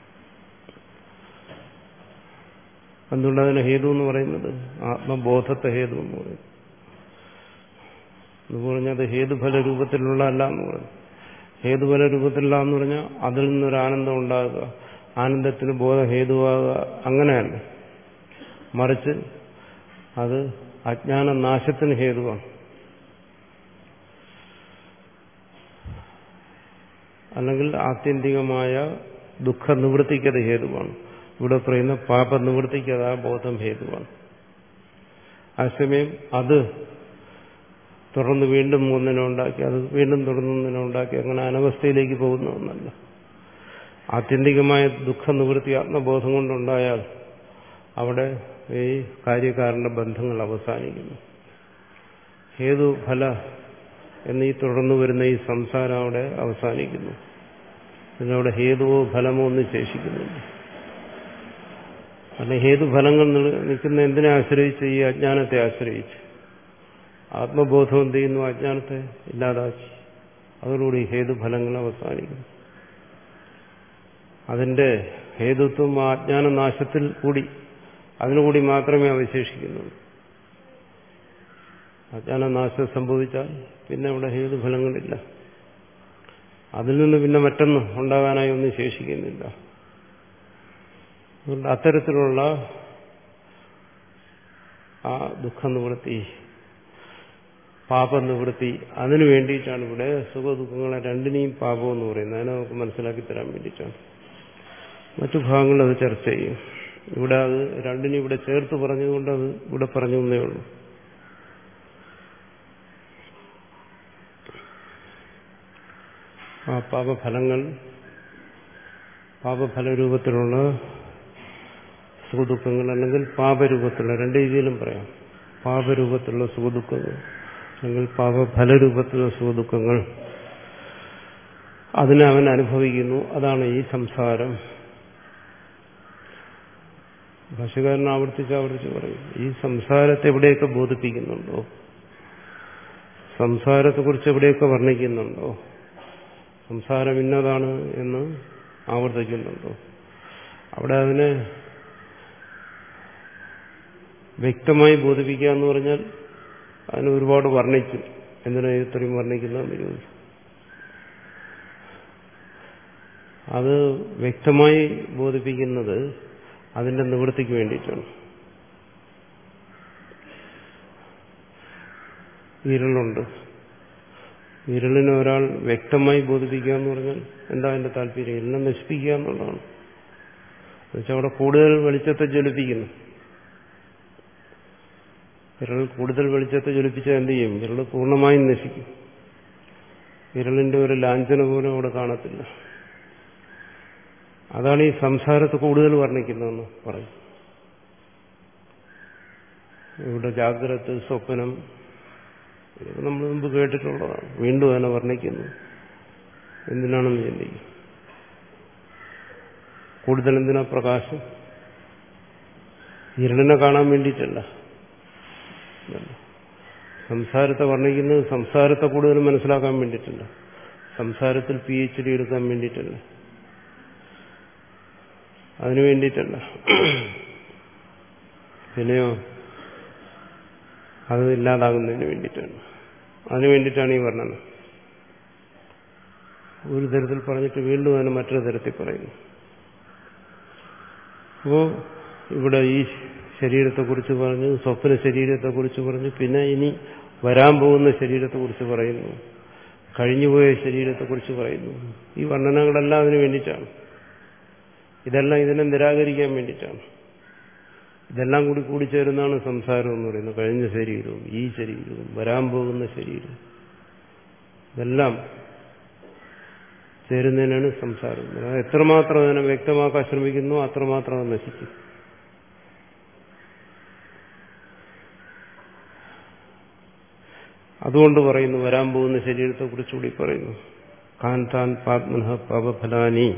എന്തുകൊണ്ട് അതിന് ഹേതു എന്ന് പറയുന്നത്? ആത്മബോധത്തെ ഹേതു എന്ന് പറയുന്നു. എന്ന് പറഞ്ഞാൽ അത് ഹേതുഫല രൂപത്തിലുള്ള അല്ല എന്ന് പറഞ്ഞു. ഹേതുഫല രൂപത്തിലുള്ള എന്ന് പറഞ്ഞാൽ അതിൽ നിന്നൊരു ആനന്ദം ഉണ്ടാകുക, ആനന്ദത്തിന് ബോധ ഹേതുവാകുക, അങ്ങനെയല്ല. മറിച്ച് അത് അജ്ഞാനനാശത്തിന് ഹേതുവാണ്. അല്ലെങ്കിൽ ആത്യന്തികമായ ദുഃഖ നിവൃത്തിക്കത് ഹേതുവാണ്. ഇവിടെ പറയുന്ന പാപ നിവൃത്തിക്കത് ആ ബോധം ഹേതുവാണ്. അതേസമയം അത് തുടർന്ന് വീണ്ടും ഒന്നിനെ ഉണ്ടാക്കി, അത് വീണ്ടും തുടർന്നൊന്നിനെ ഉണ്ടാക്കി, അങ്ങനെ അനവസ്ഥയിലേക്ക് പോകുന്ന ഒന്നല്ല. ആത്യന്തികമായ ദുഃഖ നിവൃത്തി ആത്മബോധം കൊണ്ടുണ്ടായാൽ അവിടെ ഈ കാര്യകാരണ ബന്ധങ്ങൾ അവസാനിക്കുന്നു. ഹേതുഫല എന്നീ തുടർന്നു വരുന്ന ഈ സംസാരം അവിടെ അവസാനിക്കുന്നു. ഇതിനവിടെ ഹേതുവോ ഫലമോ ഒന്നും ശേഷിക്കുന്നില്ല. അല്ലെ, ഹേതുഫലങ്ങൾ നിൽക്കുന്ന എന്തിനെ ആശ്രയിച്ച്? ഈ അജ്ഞാനത്തെ ആശ്രയിച്ച്. ആത്മബോധം എന്ത് ചെയ്യുന്നു? അജ്ഞാനത്തെ ഇല്ലാതാക്കി. അതോടുകൂടി ഹേതുഫലങ്ങൾ അവസാനിക്കുന്നു. അതിന്റെ ഹേതുത്വം ആ അജ്ഞാനനാശത്തിൽ കൂടി, അതിനുകൂടി മാത്രമേ അവശേഷിക്കുന്നുള്ളൂ. അജ്ഞാനനാശം സംഭവിച്ചാൽ പിന്നെ അവിടെ ഹേതുഫലങ്ങളില്ല. അതിൽ നിന്ന് പിന്നെ മറ്റൊന്നും ഉണ്ടാകാനായി ഒന്നും ശേഷിക്കുന്നില്ല. അതുകൊണ്ട് അത്തരത്തിലുള്ള ആ ദുഃഖനിവൃത്തി, പാപനിവൃത്തി, അതിനു വേണ്ടിയിട്ടാണ് ഇവിടെ സുഖദുഃഖങ്ങളെ രണ്ടിനെയും പാപം എന്ന് പറയുന്നത്. അതിനെ നമുക്ക് മനസ്സിലാക്കി തരാൻ വേണ്ടിയിട്ടാണ്. മറ്റു ഭാഗങ്ങളിൽ അത് ചർച്ച ചെയ്യും. ഇവിടെ അത് രണ്ടിനും ഇവിടെ ചേർത്ത് പറഞ്ഞതുകൊണ്ട് അത് ഇവിടെ പറഞ്ഞു എന്നേ ഉള്ളൂ. ആ പാപഫലങ്ങൾ, പാപഫലരൂപത്തിലുള്ള സുഖദുഃഖങ്ങൾ, അല്ലെങ്കിൽ പാപരൂപത്തിലുള്ള, രണ്ട് രീതിയിലും പറയാം. പാപരൂപത്തിലുള്ള സുഖദുഃഖങ്ങൾ അല്ലെങ്കിൽ പാപഫലരൂപത്തിലുള്ള സുഖദുഃഖങ്ങൾ, അതിനെ അവൻ അനുഭവിക്കുന്നു. അതാണ് ഈ സംസാരം. ഭാഷകാരൻ ആവർത്തിച്ച് ആവർത്തിച്ച് പറയും, ഈ സംസാരത്തെ എവിടെയൊക്കെ ബോധിപ്പിക്കുന്നുണ്ടോ, സംസാരത്തെക്കുറിച്ച് എവിടെയൊക്കെ വർണ്ണിക്കുന്നുണ്ടോ, സംസാരം ഇന്നതാണ് എന്ന് ആവർത്തിക്കുന്നുണ്ടോ, അവിടെ അതിനെ വ്യക്തമായി ബോധിപ്പിക്കുക എന്ന് പറഞ്ഞാൽ അതിന് ഒരുപാട് വർണ്ണിച്ചു. എന്തിനാ ഇത്രയും വർണ്ണിക്കുന്നതെന്ന് ചോദിച്ചു. അത് വ്യക്തമായി ബോധിപ്പിക്കുന്നത് അതിന്റെ നിവൃത്തിക്ക് വേണ്ടിയിട്ടാണ്. ഇരുളുണ്ട്, ഇരുളിനെ ഒരാൾ വ്യക്തമായി ബോധിപ്പിക്കുക എന്ന് പറഞ്ഞാൽ എന്താ അതിന്റെ താല്പര്യം? ഇരുളിനെ നശിപ്പിക്കുക എന്നുള്ളതാണ്. എന്നുവെച്ചാൽ അവിടെ കൂടുതൽ വെളിച്ചത്തെ ജ്വലിപ്പിക്കുന്നു. ഇരുൾ കൂടുതൽ വെളിച്ചത്തെ ജ്വലിപ്പിച്ചാൽ എന്ത് ചെയ്യും? ഇരുൾ പൂർണ്ണമായും നശിക്കും. ഇരുളിന്റെ ഒരു ലാഞ്ചന പോലും അവിടെ കാണത്തില്ല. അതാണ് ഈ സംസാരത്തെ കൂടുതൽ വർണ്ണിക്കുന്നതെന്ന് പറയും. ഇവിടെ ജാഗ്രത, സ്വപ്നം, ഇതൊക്കെ നമ്മൾ മുമ്പ് കേട്ടിട്ടുള്ളതാണ്. വീണ്ടും അതിനെ വർണ്ണിക്കുന്നു. എന്തിനാണെന്ന് ചിന്തിക്കും. കൂടുതൽ എന്തിനാ പ്രകാശം? ഇരുളിനെ കാണാൻ വേണ്ടിയിട്ടല്ല. സംസാരത്തെ വർണ്ണിക്കുന്നത് സംസാരത്തെ കൂടുതൽ മനസ്സിലാക്കാൻ വേണ്ടിയിട്ടില്ല. സംസാരത്തിൽ പി എച്ച് ഡി എടുക്കാൻ വേണ്ടിയിട്ടല്ല. അതിനു വേണ്ടിയിട്ടല്ല. പിന്നെയോ അത് ഇല്ലാതാകുന്നതിന് വേണ്ടിയിട്ടാണ്. അതിനു വേണ്ടിയിട്ടാണ് ഈ വർണ്ണന. ഒരു തരത്തിൽ പറഞ്ഞിട്ട് വീണ്ടും അതിന് മറ്റൊരു തരത്തിൽ പറയുന്നു. അപ്പോ ഇവിടെ ഈ ശരീരത്തെക്കുറിച്ച് പറഞ്ഞു, സ്വപ്ന ശരീരത്തെക്കുറിച്ച് പറഞ്ഞു, പിന്നെ ഇനി വരാൻ പോകുന്ന ശരീരത്തെക്കുറിച്ച് പറയുന്നു, കഴിഞ്ഞുപോയ ശരീരത്തെക്കുറിച്ച് പറയുന്നു. ഈ വർണ്ണനകളെല്ലാം അതിനു വേണ്ടിയിട്ടാണ്. ഇതെല്ലാം ഇതിനെ നിരാകരിക്കാൻ വേണ്ടിയിട്ടാണ്. ഇതെല്ലാം കൂടി കൂടിച്ചേരുന്നതാണ് സംസാരം എന്ന് പറയുന്നത്. കഴിഞ്ഞ ശരീരവും ഈ ശരീരവും വരാൻ പോകുന്ന ശരീരം, ഇതെല്ലാം ചേരുന്നതിനാണ് സംസാരം. എത്രമാത്രം അതിനെ വ്യക്തമാക്കാൻ ശ്രമിക്കുന്നു അത്രമാത്രം അത് നശിക്കും. അതുകൊണ്ട് പറയുന്നു, വരാൻ പോകുന്ന ശരീരത്തെ കുറിച്ചുകൂടി പറയുന്നു. കാന്താൻ പാത്മനഃ പാപഫലാനി,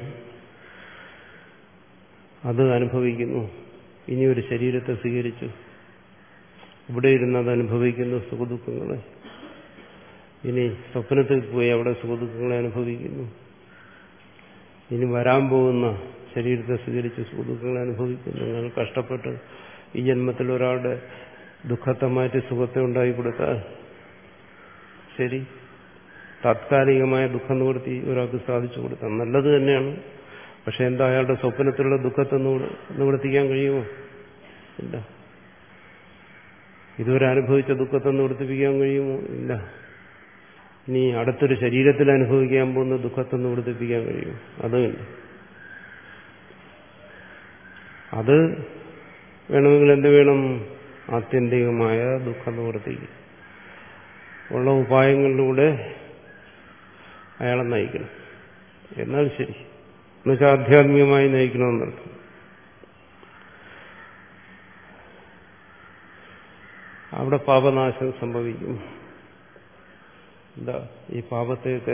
അത് അനുഭവിക്കുന്നു. ഇനി ഒരു ശരീരത്തെ സ്വീകരിച്ചു, ഇവിടെ ഇരുന്ന് അത് അനുഭവിക്കുന്നു സുഖദുഃഖങ്ങളെ. ഇനി സ്വപ്നത്തിൽ പോയി അവിടെ സുഖദുഃഖങ്ങളെ അനുഭവിക്കുന്നു. ഇനി വരാൻ പോകുന്ന ശരീരത്തെ സ്വീകരിച്ച് സുഖദുഃഖങ്ങളെ അനുഭവിക്കുന്നു. നിങ്ങൾ കഷ്ടപ്പെട്ട് ഈ ജന്മത്തിൽ ഒരാളുടെ ദുഃഖത്തെ മാറ്റി സുഖത്തെ ഉണ്ടാക്കി കൊടുത്താൽ ശരി, താത്കാലികമായ ദുഃഖ നിവൃത്തി ഒരാൾക്ക് സാധിച്ചു കൊടുത്താൽ നല്ലത് തന്നെയാണ്. പക്ഷെ എന്താ അയാളുടെ സ്വപ്നത്തിലുള്ള ദുഃഖത്തെ നിവർത്തിക്കാൻ കഴിയുമോ? ഇല്ല. ഇതുവരെ അനുഭവിച്ച ദുഃഖത്തെ നിവർത്തിപ്പിക്കാൻ കഴിയുമോ? ഇല്ല. ഇനി അടുത്തൊരു ശരീരത്തിൽ അനുഭവിക്കാൻ പോകുന്ന ദുഃഖത്തെ നിവർത്തിപ്പിക്കാൻ കഴിയുമോ? അതുമില്ല. അത് വേണമെങ്കിൽ എന്ത് വേണം? ആത്യന്തികമായ ദുഃഖ നിവൃത്തിക്ക് ഉള്ള ഉപായങ്ങളിലൂടെ അയാളെ നയിക്കണം. എന്നാൽ ശരി, എന്നുവെച്ചാൽ ആധ്യാത്മികമായി നയിക്കണമെന്നർത്ഥം. അവിടെ പാപനാശം സംഭവിക്കും. എന്താ ഈ പാപത്തെയൊക്കെ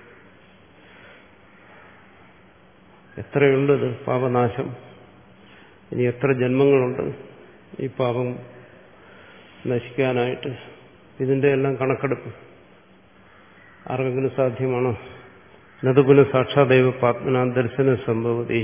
എത്രയുണ്ടത് പാപനാശം? ഇനി എത്ര ജന്മങ്ങളുണ്ട് ഈ പാപം നശിക്കാനായിട്ട്? ഇതിന്റെ എല്ലാം കണക്കെടുപ്പ് ആർക്കെങ്കിലും സാധ്യമാണോ? നതുകുല സാക്ഷാദൈവ പാത്മനാ ദർശന സംഭവതി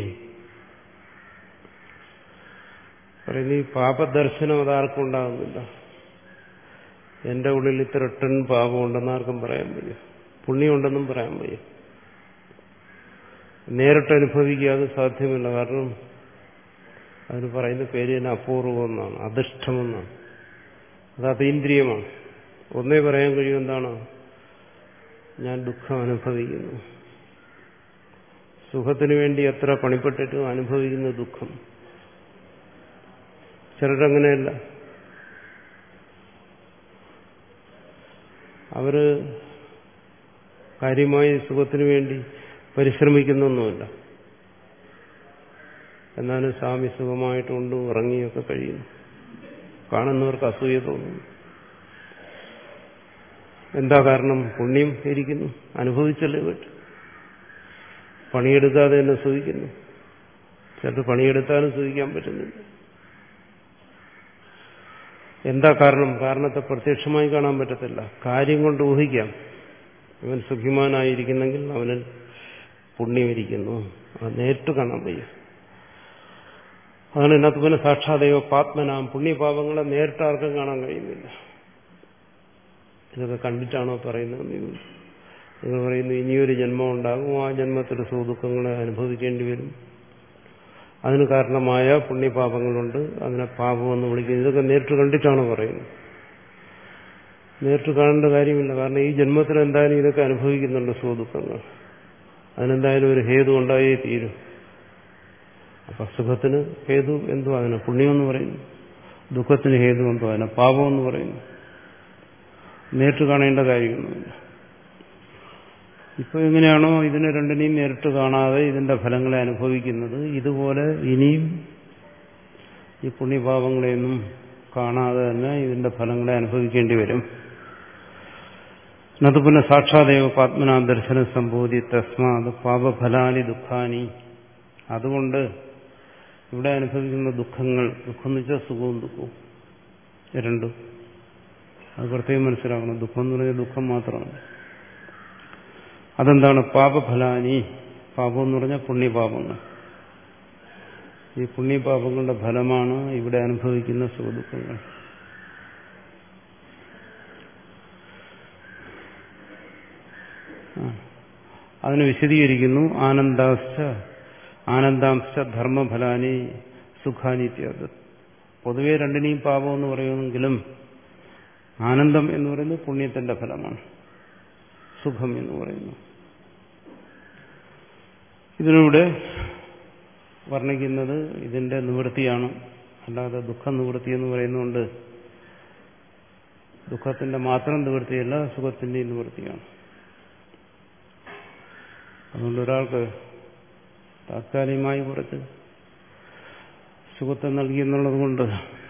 പറയുന്ന ഈ പാപദർശനം അതാർക്കും ഉണ്ടാകുന്നില്ല. എന്റെ ഉള്ളിൽ ഇത്ര ടൺ പാപമുണ്ടെന്ന് ആർക്കും പറയാൻ വയ്യ, പുണ്യമുണ്ടെന്നും പറയാൻ വയ്യ. നേരിട്ട് അനുഭവിക്കാതെ സാധ്യമല്ല. കാരണം അതിന് പറയുന്ന പേര് തന്നെ അപൂർവം എന്നാണ്, അധിഷ്ഠമെന്നാണ്. അത് അതീന്ദ്രിയമാണ്. ഒന്നേ പറയാൻ കഴിയും, എന്താണ്? ഞാൻ ദുഃഖം അനുഭവിക്കുന്നു. സുഖത്തിനു വേണ്ടി എത്ര പണിപ്പെട്ടിട്ടും അനുഭവിക്കുന്ന ദുഃഖം. ചിലരങ്ങനെയല്ല. അവര് കാര്യമായി സുഖത്തിനു വേണ്ടി പരിശ്രമിക്കുന്നൊന്നുമില്ല. എന്നാലും സ്വാമി സുഖമായിട്ടുണ്ട്, ഉറങ്ങിയൊക്കെ കഴിയുന്നു. കാണുന്നവർക്ക് അസൂയ തോന്നുന്നു. എന്താ കാരണം? പുണ്യം ഇരിക്കുന്നു, അനുഭവിച്ചല്ലേ പറ്റും. പണിയെടുക്കാതെ തന്നെ സുഖിക്കുന്നു. ചിലർ പണിയെടുത്താലും സുഖിക്കാൻ പറ്റുന്നില്ല. എന്താ കാരണം? കാരണത്തെ പ്രത്യക്ഷമായി കാണാൻ പറ്റത്തില്ല, കാര്യം കൊണ്ട് ഊഹിക്കാം. ഇവൻ സുഖിമാനായിരിക്കുന്നെങ്കിൽ അവന് പുണ്യമിരിക്കുന്നു, അത് നേരിട്ട് കാണാൻ വയ്യ. അതാണ് ഇതിനകത്ത് പിന്നെ സാക്ഷാദൈവ പാത്മനാം, പുണ്യപാപങ്ങളെ നേരിട്ട് ആർക്കും കാണാൻ കഴിയുന്നില്ല. ഇതൊക്കെ കണ്ടിട്ടാണോ പറയുന്നത്? നിങ്ങൾ പറയുന്നു ഇനിയൊരു ജന്മം ഉണ്ടാകും, ആ ജന്മത്തിൽ സുഖദുഃഖങ്ങളെ അനുഭവിക്കേണ്ടി വരും, അതിന് കാരണമായ പുണ്യപാപങ്ങളുണ്ട്, അതിനെ പാപമെന്ന് വിളിക്കുന്നത്. ഇതൊക്കെ നേരിട്ട് കണ്ടിട്ടാണോ പറയുന്നത്? നേരിട്ട് കാണേണ്ട കാര്യമില്ല. കാരണം ഈ ജന്മത്തിൽ എന്തായാലും ഇതൊക്കെ അനുഭവിക്കുന്നുണ്ട്, സുഖദുഃഖങ്ങൾ. അതിനെന്തായാലും ഒരു ഹേതു ഉണ്ടായേ തീരും. അപ്പൊ സുഖത്തിന് ഹേതു എന്തോ അതിനെ പുണ്യമെന്ന് പറയുന്നു, ദുഃഖത്തിന് ഹേതു എന്തോ അതിനെ പാപമെന്ന് പറയുന്നു. നേരിട്ട് കാണേണ്ട കാര്യമൊന്നുമില്ല. ഇപ്പൊ എങ്ങനെയാണോ ഇതിനെ രണ്ടിനെയും നേരിട്ട് കാണാതെ ഇതിന്റെ ഫലങ്ങളെ അനുഭവിക്കുന്നത്, ഇതുപോലെ ഇനിയും ഈ പുണ്യപാപങ്ങളെയൊന്നും കാണാതെ തന്നെ ഇതിന്റെ ഫലങ്ങളെ അനുഭവിക്കേണ്ടി വരും. അത് പിന്നെ സാക്ഷാദേവ പാത്മനാ ദർശന സംബോധി തസ്മാത് പാപഫലാനി ദുഃഖാനി. അതുകൊണ്ട് ഇവിടെ അനുഭവിക്കുന്ന ദുഃഖങ്ങൾ, ദുഃഖം എന്ന് വെച്ചാൽ സുഖവും ദുഃഖവും രണ്ടും, അത് പ്രത്യേകം മനസ്സിലാക്കണം. ദുഃഖം എന്ന് പറഞ്ഞാൽ ദുഃഖം മാത്രമാണ്. അതെന്താണ്? പാപഫലാനി. പാപം എന്ന് പറഞ്ഞാൽ പുണ്യപാപങ്ങൾ. ഈ പുണ്യപാപങ്ങളുടെ ഫലമാണ് ഇവിടെ അനുഭവിക്കുന്ന സുഖദുഃഖങ്ങൾ. അതിന് വിശദീകരിക്കുന്നു ആനന്ദാംശ ആനന്ദാംശ ധർമ്മഫലാനി സുഖാനിത്യത്. പൊതുവെ രണ്ടിനെയും പാപം എന്ന് പറയുമെങ്കിലും ആനന്ദം എന്ന് പറയുന്നത് പുണ്യത്തിന്റെ ഫലമാണ്, സുഖം എന്ന് പറയുന്നു. ഇതിലൂടെ വർണ്ണിക്കുന്നത് ഇതിന്റെ നിവൃത്തിയാണ്, അല്ലാതെ ദുഃഖ നിവൃത്തി എന്ന് പറയുന്നതുകൊണ്ട് ദുഃഖത്തിന്റെ മാത്രം നിവൃത്തിയല്ല, സുഖത്തിന്റെയും നിവൃത്തിയാണ്. അതുകൊണ്ട് ഒരാൾക്ക് താത്കാലികമായി കുറച്ച് സുഖത്തെ നൽകിയെന്നുള്ളത് കൊണ്ട്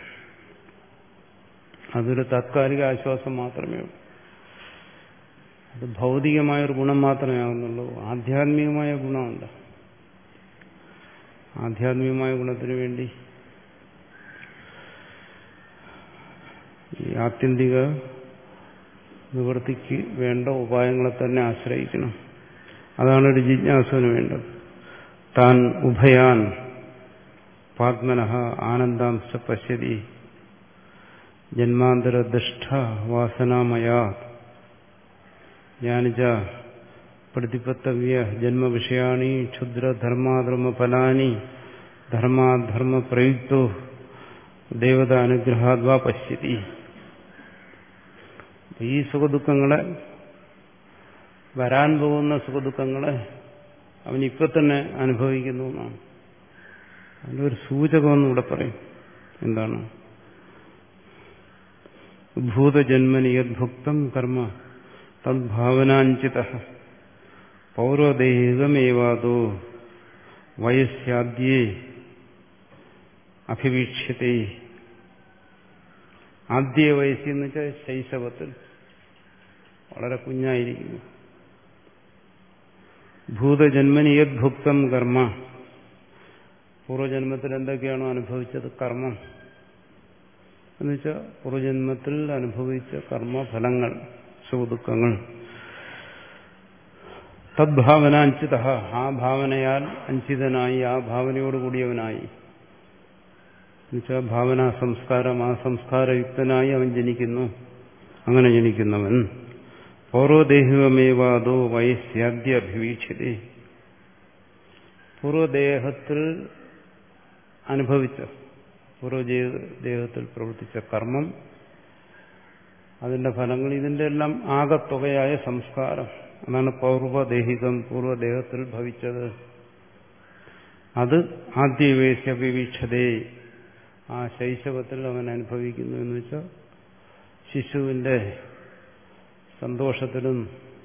അതൊരു താത്കാലിക ആശ്വാസം മാത്രമേ ഉള്ളൂ. അത് ഭൗതികമായൊരു ഗുണം മാത്രമേ ആകുന്നുള്ളൂ. ആധ്യാത്മികമായ ഗുണമുണ്ട്. ആധ്യാത്മികമായ ഗുണത്തിനു വേണ്ടി ഈ ആത്യന്തിക നിവൃത്തിക്ക് വേണ്ട ഉപായങ്ങളെ തന്നെ ആശ്രയിക്കണം. അതാണ് ഒരു ജിജ്ഞാസുവിന് വേണ്ടത്. താൻ ഉഭയാൻ പാത്മനഃ ആനന്ദാംശ പശ്യതി ജന്മാന്തരദുഷ്ട വാസനാമയാ ജ്ഞാനിച്ച പ്രതിപത്തവ്യ ജന്മവിഷയാണി ക്ഷുദ്രധർമാധർമ്മഫലാനി ധർമാധർമ്മ പ്രയുക്തോ ദേവത അനുഗ്രഹാദ്വാ പശ്യതി. ഈ സുഖദുഃഖങ്ങളെ, വരാൻ പോകുന്ന സുഖദുഃഖങ്ങളെ അവൻ ഇപ്പൊ തന്നെ അനുഭവിക്കുന്നു എന്നാണ്. അതിൻ്റെ ഒരു സൂചകമെന്ന് ഇവിടെ പറയും. എന്താണ്? ഭൂതജന്മനി യദ്ഭുക്തം കർമ്മ തദ്ഭാവനാഞ്ചിത പൗരോദൈഹികമേവാദോ വയസ്യാദ്യേ അഭിവീക്ഷ്യത്തെ. ആദ്യ വയസ്സിൽ എന്ന് വെച്ചാൽ ശൈശവത്തിൽ, വളരെ കുഞ്ഞായിരിക്കുന്നു. ഭൂതജന്മനി യദ്ഭുക്തം കർമ്മ, പൂർവ്വജന്മത്തിൽ എന്തൊക്കെയാണോ അനുഭവിച്ചത് കർമ്മം എന്നുവെച്ചാൽ പൂർവ്വജന്മത്തിൽ അനുഭവിച്ച കർമ്മഫലങ്ങൾ, സുഖദുഃഖങ്ങൾ. തദ്ഭാവന അഞ്ചിത, ആ ഭാവനയാൽ അഞ്ചിതനായി, ആ ഭാവനയോടുകൂടിയവനായി എന്നുവെച്ചാൽ ഭാവനാ സംസ്കാരം, ആ സംസ്കാരയുക്തനായി അവൻ ജനിക്കുന്നു. അങ്ങനെ ജനിക്കുന്നവൻ പൗരോദേഹികമേവാദോ വയസ്യാദ്യ അഭിവീക്ഷ്യതേ, പൂർവ്വദേഹത്തിൽ അനുഭവിച്ച പൂർവ്വദേഹത്തിൽ പ്രവർത്തിച്ച കർമ്മം, അതിന്റെ ഫലങ്ങൾ, ഇതിന്റെ എല്ലാം ആകത്തുകയായ സംസ്കാരം, അതാണ് പൗർവദേഹികം, പൂർവ്വദേഹത്തിൽ ഭവിച്ചത്. അത് ആദ്യവേശ്യ വിവീക്ഷതേ, ആ ശൈശവത്തിൽ അവൻ അനുഭവിക്കുന്നു എന്ന് വെച്ചാൽ ശിശുവിന്റെ സന്തോഷത്തിലും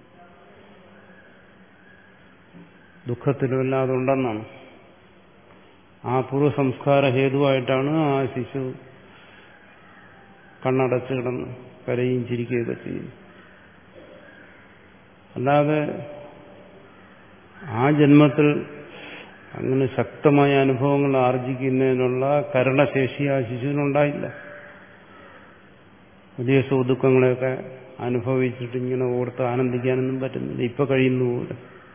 ദുഃഖത്തിലും എല്ലാം അതുണ്ടെന്നാണ്. ആ പൂർവ്വ സംസ്കാര ഹേതുവായിട്ടാണ് ആ ശിശു കണ്ണടച്ച് കിടന്ന് കരയും ചിരിക്കുകയൊക്കെ ചെയ്യും. അല്ലാതെ ആ ജന്മത്തിൽ അങ്ങനെ ശക്തമായ അനുഭവങ്ങൾ ആർജിക്കുന്നതിനുള്ള കരുണശേഷി ആ ശിശുവിനുണ്ടായില്ല. വലിയ സുഖദുഃഖങ്ങളെയൊക്കെ അനുഭവിച്ചിട്ട് ഇങ്ങനെ ഓർത്ത് ആനന്ദിക്കാനൊന്നും പറ്റുന്നില്ല. ഇപ്പൊ കഴിയുന്ന പോലെ,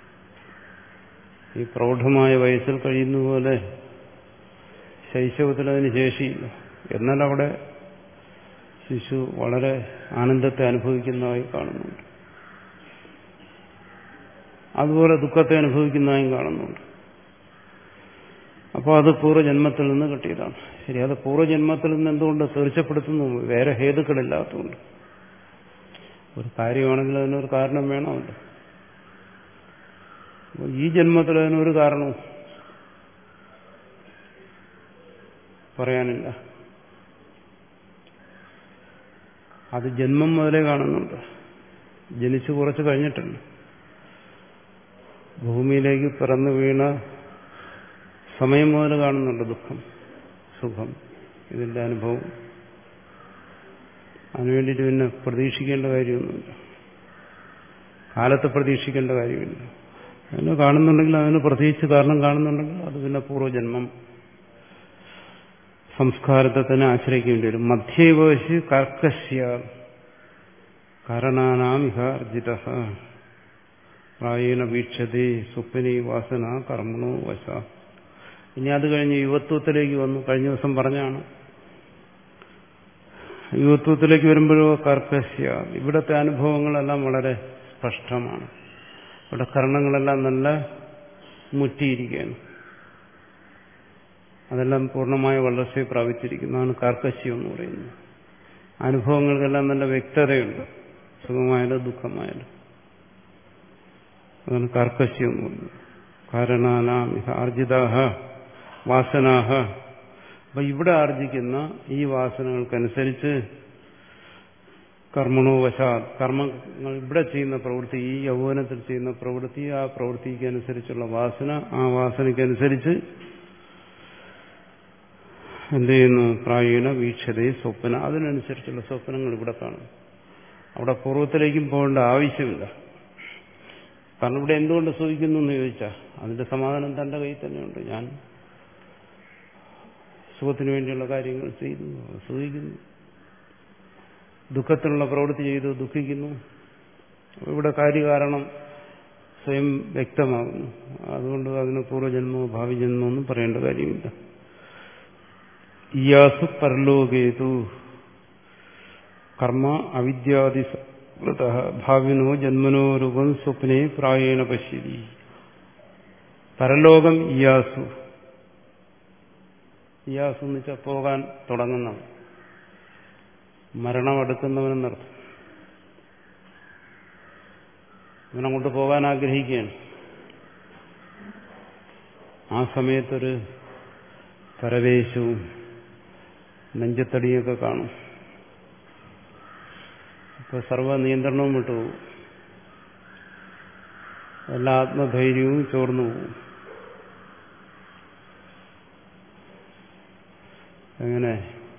ഈ പ്രൗഢമായ വയസ്സിൽ കഴിയുന്ന പോലെ ശൈശവത്തിൽ അതിന് ശേഷിയില്ല. എന്നാൽ അവിടെ ശിശു വളരെ ആനന്ദത്തെ അനുഭവിക്കുന്നതായി കാണുന്നുണ്ട്, അതുപോലെ ദുഃഖത്തെ അനുഭവിക്കുന്നതായും കാണുന്നുണ്ട്. അപ്പോൾ അത് പൂർവ്വജന്മത്തിൽ നിന്ന് കിട്ടിയതാണ്. ശരി, അത് പൂർവ്വജന്മത്തിൽ നിന്ന് എന്തുകൊണ്ട് തീർച്ചപ്പെടുത്തുന്നു? വേറെ ഹേതുക്കളില്ലാത്തതുകൊണ്ട്. ഒരു കാര്യമാണെങ്കിൽ അതിനൊരു കാരണം വേണമല്ലോ. അപ്പോൾ ഈ ജന്മത്തിൽ അതിനൊരു കാരണവും പറയാനില്ല. അത് ജന്മം മുതലേ കാണുന്നുണ്ട്, ജനിച്ചു കുറച്ച് കഴിഞ്ഞിട്ടുണ്ട്. ഭൂമിയിലേക്ക് പിറന്നു വീണ സമയം മുതൽ കാണുന്നുണ്ട് ദുഃഖം, സുഖം, ഇതിന്റെ അനുഭവം. അതിനുവേണ്ടിയിട്ട് പിന്നെ പ്രതീക്ഷിക്കേണ്ട കാര്യമൊന്നുമില്ല, കാലത്തെ പ്രതീക്ഷിക്കേണ്ട കാര്യമില്ല. അതിനെ കാണുന്നുണ്ടെങ്കിൽ, അതിന് പ്രത്യേകിച്ച് കാരണം കാണുന്നുണ്ടെങ്കിൽ അത് പിന്നെ പൂർവ്വജന്മം സംസ്കാരത്തെ തന്നെ ആശ്രയിക്കേണ്ടി വരും. മധ്യേവശി കർക്കശ്യ കാരണാനാം ഇഹ അർജിത പ്രായേണ വീക്ഷതേ സ്വപ്നേ വാസന കർമ്മണോ വശ. ഇനി അത് കഴിഞ്ഞ് യുവത്വത്തിലേക്ക് വന്നു. കഴിഞ്ഞ ദിവസം പറഞ്ഞാണ്, യുവത്വത്തിലേക്ക് വരുമ്പോഴോ കർക്കശ്യ, ഇവിടുത്തെ അനുഭവങ്ങളെല്ലാം വളരെ സ്പഷ്ടമാണ്. ഇവിടെ കർണങ്ങളെല്ലാം നല്ല മുറ്റിയിരിക്കുകയാണ്, അതെല്ലാം പൂർണ്ണമായ വളർച്ചയെ പ്രാപിച്ചിരിക്കുന്നതാണ് കാർക്കശ്യം എന്ന് പറയുന്നത്. അനുഭവങ്ങൾക്കെല്ലാം നല്ല വ്യക്തതയുണ്ട്, സുഖമായാലും ദുഃഖമായാലും. അതാണ് കാർക്കശ്യം എന്ന് പറയുന്നത്. കാരണാനാം ആർജിതാഹ വാസനാഹ. അപ്പൊ ഇവിടെ ആർജിക്കുന്ന ഈ വാസനകൾക്കനുസരിച്ച് കർമ്മണോ വശാത്, കർമ്മങ്ങൾ ഇവിടെ ചെയ്യുന്ന പ്രവൃത്തി, ഈ യൗവനത്തിൽ ചെയ്യുന്ന പ്രവൃത്തി, ആ പ്രവൃത്തിക്ക് അനുസരിച്ചുള്ള വാസന, ആ വാസനയ്ക്കനുസരിച്ച് എന്ത് ചെയ്യുന്നു? പ്രായേണ വീക്ഷതേ സ്വപ്ന, അതിനനുസരിച്ചുള്ള സ്വപ്നങ്ങൾ ഇവിടെ കാണും. അവിടെ പൂർവ്വത്തിലേക്കും പോകേണ്ട ആവശ്യമില്ല. കാരണം ഇവിടെ എന്തുകൊണ്ട് സൂഹിക്കുന്നു എന്ന് ചോദിച്ചാൽ അതിന്റെ സമാധാനം തന്റെ കയ്യിൽ തന്നെയുണ്ട്. ഞാൻ സുഖത്തിന് വേണ്ടിയുള്ള കാര്യങ്ങൾ ചെയ്തു, സൂഹിക്കുന്നു. ദുഃഖത്തിനുള്ള പ്രവൃത്തി ചെയ്തു, ദുഃഖിക്കുന്നു. ഇവിടെ കാര്യകാരണം സ്വയം വ്യക്തമാകുന്നു. അതുകൊണ്ട് അതിന് പൂർവ്വജന്മമോ ഭാവി ജന്മമോ ഒന്നും പറയേണ്ട കാര്യമില്ല. ഇയാസു പരലോകേതു കർമ്മ അവിദ്യാദി ഭാവിനോ ജന്മനോ രൂപം സ്വപ്നെ പ്രായേണ പശ്യതി. പരലോകം ഇയാസു, ഇയാസു എന്ന് വെച്ചാൽ പോകാൻ തുടങ്ങുന്നവൻ, മരണം അടുക്കുന്നവനെന്നർത്ഥം. ഇവനങ്ങോട്ട് പോകാൻ ആഗ്രഹിക്കുകയാണ്. ആ സമയത്തൊരു പരവേശവും നെഞ്ചത്തടിയൊക്കെ കാണും. ഇപ്പൊ സർവ്വ നിയന്ത്രണവും വിട്ടുപോകും, എല്ലാ ആത്മധൈര്യവും ചോർന്നു പോകും. അങ്ങനെ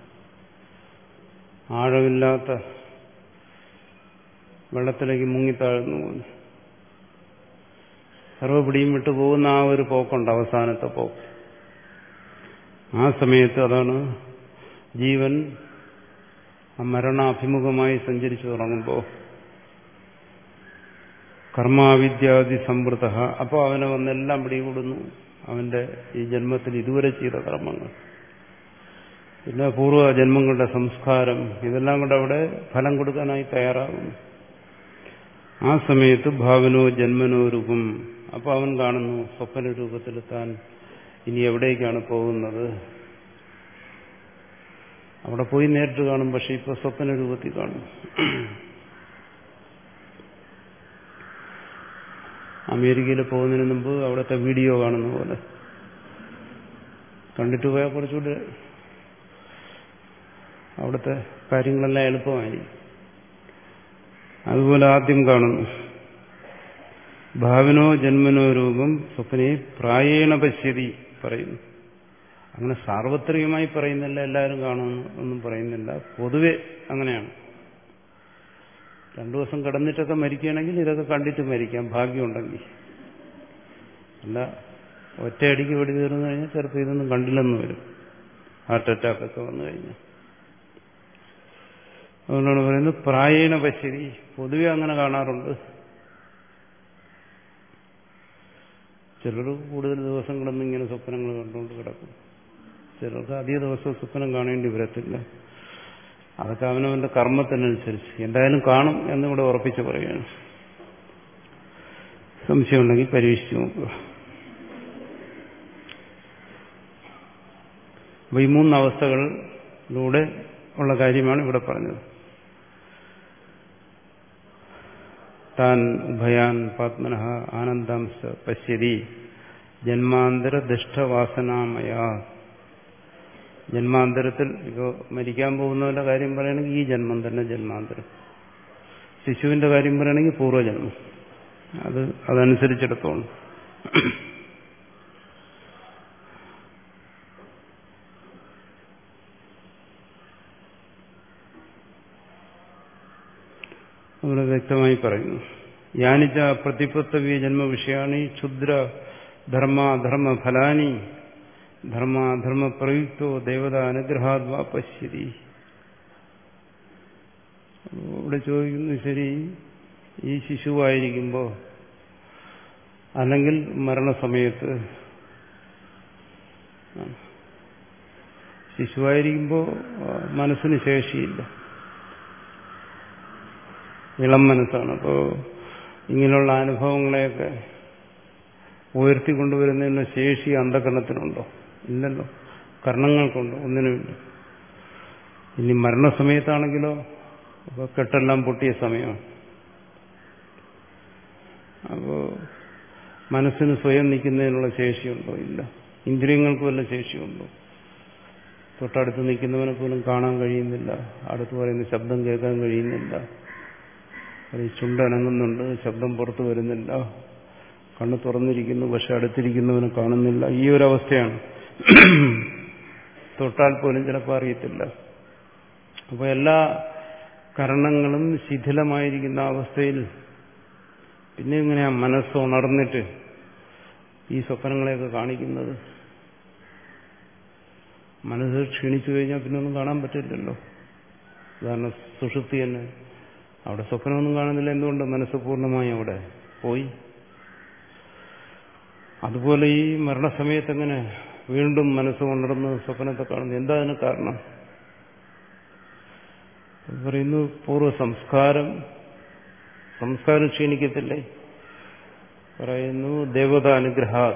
ആഴമില്ലാത്ത വെള്ളത്തിലേക്ക് മുങ്ങിത്താഴ്ന്നു പോകുന്നു. സർവ്വപിടിയും വിട്ടുപോകുന്ന ആ ഒരു പോക്കുണ്ട്, അവസാനത്തെ പോക്ക്. ആ സമയത്ത് അതാണ് ജീവൻ ആ മരണാഭിമുഖമായി സഞ്ചരിച്ചു തുടങ്ങുമ്പോൾ കർമാവിദ്യാദി സമൃദ്ധ, അപ്പോൾ അവനെ വന്നെല്ലാം പിടികൂടുന്നു. അവന്റെ ഈ ജന്മത്തിൽ ഇതുവരെ ചെയ്ത കർമ്മങ്ങൾ, പിന്നെ പൂർവ്വ ജന്മങ്ങളുടെ സംസ്കാരം, ഇതെല്ലാം കൂടെ അവിടെ ഫലം കൊടുക്കാനായി തയ്യാറാകുന്നു. ആ സമയത്ത് ഭാവനോ ജന്മനോ രൂപം, അപ്പോൾ അവൻ കാണുന്നു സ്വപ്ന രൂപത്തിൽ താൻ ഇനി എവിടേക്കാണ് പോകുന്നത്. അവിടെ പോയി നേരിട്ട് കാണും, പക്ഷെ ഇപ്പോൾ സ്വപ്ന രൂപത്തിൽ കാണും. അമേരിക്കയിൽ പോകുന്നതിന് മുമ്പ് അവിടുത്തെ വീഡിയോ കാണുന്ന പോലെ കണ്ടിട്ട് പോയാൽ കുറച്ചുകൂടി അവിടുത്തെ കാര്യങ്ങളെല്ലാം എളുപ്പമായിരിക്കും. അതുപോലെ ആദ്യം കാണുന്നു. ഭാവനോ ജന്മനോ രൂപം സ്വപ്നെ പ്രായേണ പശ്യതി പറയുന്നു. അങ്ങനെ സാർവത്രികമായി പറയുന്നില്ല, എല്ലാവരും കാണുമെന്ന് ഒന്നും പറയുന്നില്ല. പൊതുവെ അങ്ങനെയാണ്. രണ്ടു ദിവസം കിടന്നിട്ടൊക്കെ മരിക്കുകയാണെങ്കിൽ ഇതൊക്കെ കണ്ടിട്ട് മരിക്കാം, ഭാഗ്യമുണ്ടെങ്കിൽ. അല്ല ഒറ്റയടിക്ക് വെടി തീർന്നു കഴിഞ്ഞാൽ ചിലപ്പോൾ ഇതൊന്നും കണ്ടില്ലെന്ന് വരും, ഹാർട്ട് അറ്റാക്കൊക്കെ വന്നു കഴിഞ്ഞാൽ. അതുകൊണ്ടാണ് പറയുന്നത് പ്രായേണ പശ്യതി. പൊതുവെ അങ്ങനെ കാണാറുണ്ട്. ചിലർ കൂടുതൽ ദിവസം കിടന്ന് ഇങ്ങനെ സ്വപ്നങ്ങൾ കണ്ടുകൊണ്ട് കിടക്കും. ചിലർക്ക് അധിക ദിവസം സ്വപ്നം കാണേണ്ടി വരത്തില്ല. അതൊക്കെ അവനവന്റെ കർമ്മത്തിനനുസരിച്ച് എന്തായാലും കാണും എന്നിവിടെ ഉറപ്പിച്ച് പറയുകയാണ്. സംശയമുണ്ടെങ്കിൽ പരീക്ഷിച്ചു നോക്കുക. അപ്പൊ ഈ മൂന്നവസ്ഥകളിലൂടെ ഉള്ള കാര്യമാണ് ഇവിടെ പറഞ്ഞത്. താൻ ഉഭയാൻ പാത്മനഃ ആനന്ദാംശ പശ്യതി ജന്മാന്തര ദുഷ്ടവാസനാമയ. ജന്മാന്തരത്തിൽ ഇപ്പോൾ മരിക്കാൻ പോകുന്നവരുടെ കാര്യം പറയുകയാണെങ്കിൽ ഈ ജന്മം തന്നെ ജന്മാന്തരം. ശിശുവിന്റെ കാര്യം പറയുകയാണെങ്കിൽ പൂർവ്വജന്മം. അത് അതനുസരിച്ചിടത്തോളം. അവിടെ വ്യക്തമായി പറയുന്നു. യാനിച്ച പ്രതിപത്തവ്യ ജന്മവിഷയാണി ക്ഷുദ്ര ധർമ്മ ധർമ്മ ഫലാനി ധർമ്മ ധർമ്മ പ്രയുക്തോ ദേവത അനുഗ്രഹാദ്വാ പശ്യതി. ഇവിടെ ചോദിക്കുന്നു, ശരി, ഈ ശിശുവായിരിക്കുമ്പോൾ അല്ലെങ്കിൽ മരണസമയത്ത്, ശിശുവായിരിക്കുമ്പോൾ മനസ്സിന് ശേഷിയില്ല, ഇളം മനസ്സാണ്. അപ്പോൾ ഇങ്ങനെയുള്ള അനുഭവങ്ങളെയൊക്കെ ഉയർത്തിക്കൊണ്ടുവരുന്നതിനുള്ള ശേഷി അന്ധകരണത്തിനുണ്ടോ? ഇല്ലല്ലോ. കർണങ്ങൾക്കുണ്ടോ? ഒന്നിനുമില്ല. ഇനി മരണസമയത്താണെങ്കിലോ അപ്പോൾ കെട്ടെല്ലാം പൊട്ടിയ സമയമാണ്. അപ്പോൾ മനസ്സിന് സ്വയം നിൽക്കുന്നതിനുള്ള ശേഷിയുണ്ടോ? ഇല്ല. ഇന്ദ്രിയങ്ങൾക്ക് വല്ല ശേഷിയുണ്ടോ? തൊട്ടടുത്ത് നിൽക്കുന്നവനെ പോലും കാണാൻ കഴിയുന്നില്ല, അടുത്ത് പറയുന്ന ശബ്ദം കേൾക്കാൻ കഴിയുന്നില്ല, ചുണ്ടനങ്ങുന്നുണ്ട്, ശബ്ദം പുറത്തു വരുന്നില്ല, കണ്ണ് തുറന്നിരിക്കുന്നു പക്ഷെ അടുത്തിരിക്കുന്നവനെ കാണുന്നില്ല. ഈ ഒരു അവസ്ഥയാണ്. തൊട്ടാൽ പോലും ചിലപ്പോൾ അറിയത്തില്ല. അപ്പോൾ എല്ലാ കരണങ്ങളും ശിഥിലമായിരിക്കുന്ന അവസ്ഥയിൽ പിന്നെ എങ്ങനെയാ മനസ്സ് ഉണർന്നിട്ട് ഈ സ്വപ്നങ്ങളെയൊക്കെ കാണിക്കുന്നത്? മനസ്സ് ക്ഷീണിച്ചു കഴിഞ്ഞാൽ പിന്നെ ഒന്നും കാണാൻ പറ്റില്ലല്ലോ. ഉദാഹരണം സുഷുപ്തി തന്നെ, അവിടെ സ്വപ്നമൊന്നും കാണുന്നില്ല. എന്തുകൊണ്ട്? മനസ്സ് പൂർണ്ണമായി അവിടെ പോയി. അതുപോലെ ഈ മരണസമയത്ത് എങ്ങനെ വീണ്ടും മനസ്സ് ഉണർന്ന് സ്വപ്നത്തെ കാണുന്നു? എന്താ അതിന് കാരണം? പറയുന്നു, പൂർവ്വ സംസ്കാരം സംസ്കാരം ക്ഷീണിക്കത്തില്ലേ? പറയുന്നു, ദേവത അനുഗ്രഹാത്.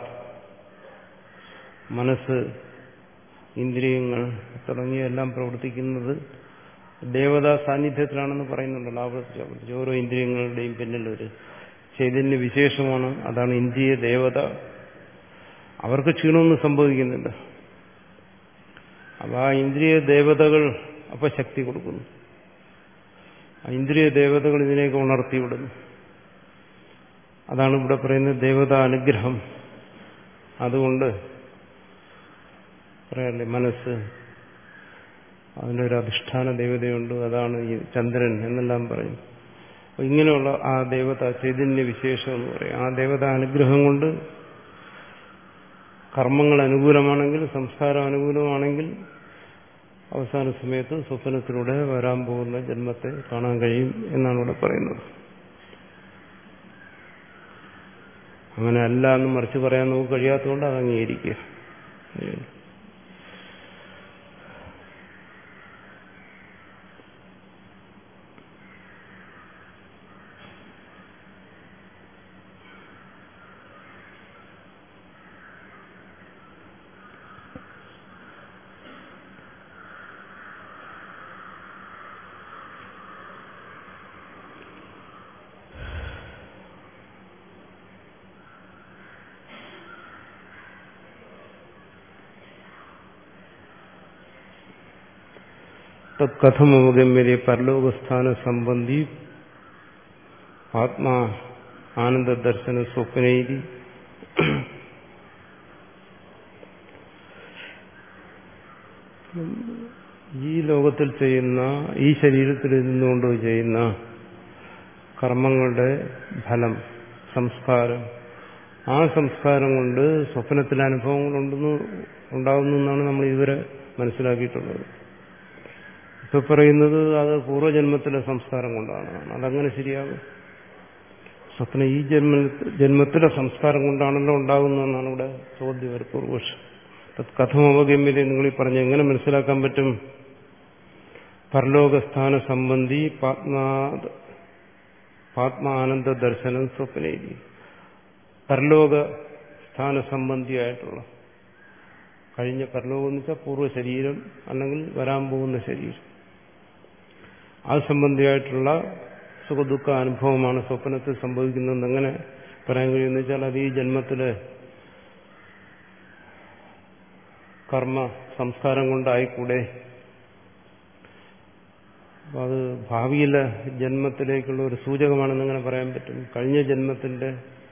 മനസ്സ്, ഇന്ദ്രിയങ്ങൾ തുടങ്ങിയെല്ലാം പ്രവർത്തിക്കുന്നത് ദേവതാ സാന്നിധ്യത്തിലാണെന്ന് പറയുന്നുണ്ടല്ലോ. ആവർത്തിച്ച് ഓരോ ഇന്ദ്രിയങ്ങളുടെയും പിന്നിൽ ഒരു ചൈതന്യ വിശേഷമാണ്. അതാണ് ഇന്ദ്രിയ ദേവത. അവർക്ക് ക്ഷീണമൊന്നും സംഭവിക്കുന്നില്ല. അപ്പൊ ആ ഇന്ദ്രിയ ദേവതകൾ അപ്പൊ ശക്തി കൊടുക്കുന്നു. ആ ഇന്ദ്രിയ ദേവതകൾ ഇതിനെയൊക്കെ ഉണർത്തിവിടുന്നു. അതാണ് ഇവിടെ പറയുന്നത് ദേവതാ അനുഗ്രഹം. അതുകൊണ്ട് പറയാല്ലേ, മനസ്സ് അതിനൊരു അധിഷ്ഠാന ദേവതയുണ്ട്, അതാണ് ഈ ചന്ദ്രൻ എന്നെല്ലാം പറയും. അപ്പൊ ഇങ്ങനെയുള്ള ആ ദേവത ചൈതന്യ വിശേഷം എന്ന് പറയും. ആ ദേവത അനുഗ്രഹം കൊണ്ട് കർമ്മങ്ങൾ അനുകൂലമാണെങ്കിൽ, സംസ്കാരം അനുകൂലമാണെങ്കിൽ അവസാന സമയത്ത് സ്വപ്നത്തിലൂടെ വരാൻ പോകുന്ന ജന്മത്തെ കാണാൻ കഴിയും എന്നാണ് ഇവിടെ പറയുന്നത്. അങ്ങനെ അല്ല എന്ന് മറിച്ച് പറയാൻ നമുക്ക് കഴിയാത്തതുകൊണ്ട് അത് അംഗീകരിക്കുക. തത് കഥം അവഗമ്യതേ പരലോകസ്ഥാന സംബന്ധി ആത്മാ ആനന്ദ ദർശന സ്വപ്നൈതി ഈ ലോകത്തിൽ ചെയ്യുന്ന ഈ ശരീരത്തിൽ ഇരുന്നുകൊണ്ട് ചെയ്യുന്ന കർമ്മങ്ങളുടെ ഫലം സംസ്കാരം, ആ സംസ്കാരം കൊണ്ട് സ്വപ്നത്തിലെ അനുഭവങ്ങളുണ്ടെന്ന് ഉണ്ടാകുന്നു എന്നാണ് നമ്മൾ ഇതുവരെ മനസ്സിലാക്കിയിട്ടുള്ളത്. ഇപ്പൊ പറയുന്നത് അത് പൂർവ്വജന്മത്തിലെ സംസ്കാരം കൊണ്ടാണ്. അതങ്ങനെ ശരിയാകും? സ്വപ്നം ഈ ജന്മ ജന്മത്തിലെ സംസ്കാരം കൊണ്ടാണല്ലോ ഉണ്ടാകുന്നതെന്നാണ് ഇവിടെ ചോദ്യം ഒരു പൂർവപക്ഷം. കഥം അവഗമ്യത നിങ്ങൾ ഈ പറഞ്ഞ് എങ്ങനെ മനസ്സിലാക്കാൻ പറ്റും? പരലോകസ്ഥാന സംബന്ധി പാത്മാനന്ദ ദർശനം സ്വപ്നേരി, പരലോക സ്ഥാന സംബന്ധിയായിട്ടുള്ള കഴിഞ്ഞ പരലോകം എന്ന് വെച്ചാൽ പൂർവ്വ ശരീരം അല്ലെങ്കിൽ വരാൻ പോകുന്ന ശരീരം, അത് സംബന്ധിയായിട്ടുള്ള സുഖദുഃഖ അനുഭവമാണ് സ്വപ്നത്തിൽ സംഭവിക്കുന്നത്. എങ്ങനെ പറയാൻ കഴിയുമെന്ന് വെച്ചാൽ അത് ഈ ജന്മത്തിലെ കർമ്മ സംസ്കാരം കൊണ്ടായിക്കൂടെ? അപ്പം അത് ഭാവിയിലെ ജന്മത്തിലേക്കുള്ള ഒരു സൂചകമാണെന്ന് എങ്ങനെ പറയാൻ പറ്റും? കഴിഞ്ഞ ജന്മത്തിന്റെ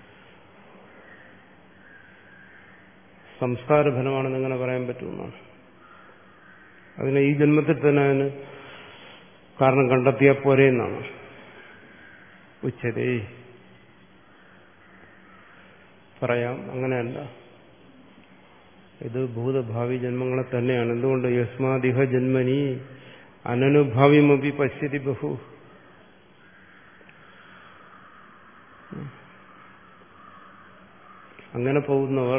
സംസ്കാര ഫലമാണെന്ന് എങ്ങനെ പറയാൻ പറ്റുമെന്നാണ്. അതിനെ ഈ ജന്മത്തിൽ തന്നെ അതിന് കാരണം കണ്ടെത്തിയാൽ പോരെ എന്നാണ് ഉച്ചതേ പറയാം. അങ്ങനെയല്ല, ഇത് ഭൂതഭാവി ജന്മങ്ങളെ തന്നെയാണ്. എന്തുകൊണ്ട്? യസ്മാദിഹ ജന്മനി അനനുഭാവ്യമപി പശ്യതി ബഹു. അങ്ങനെ പോകുന്നവർ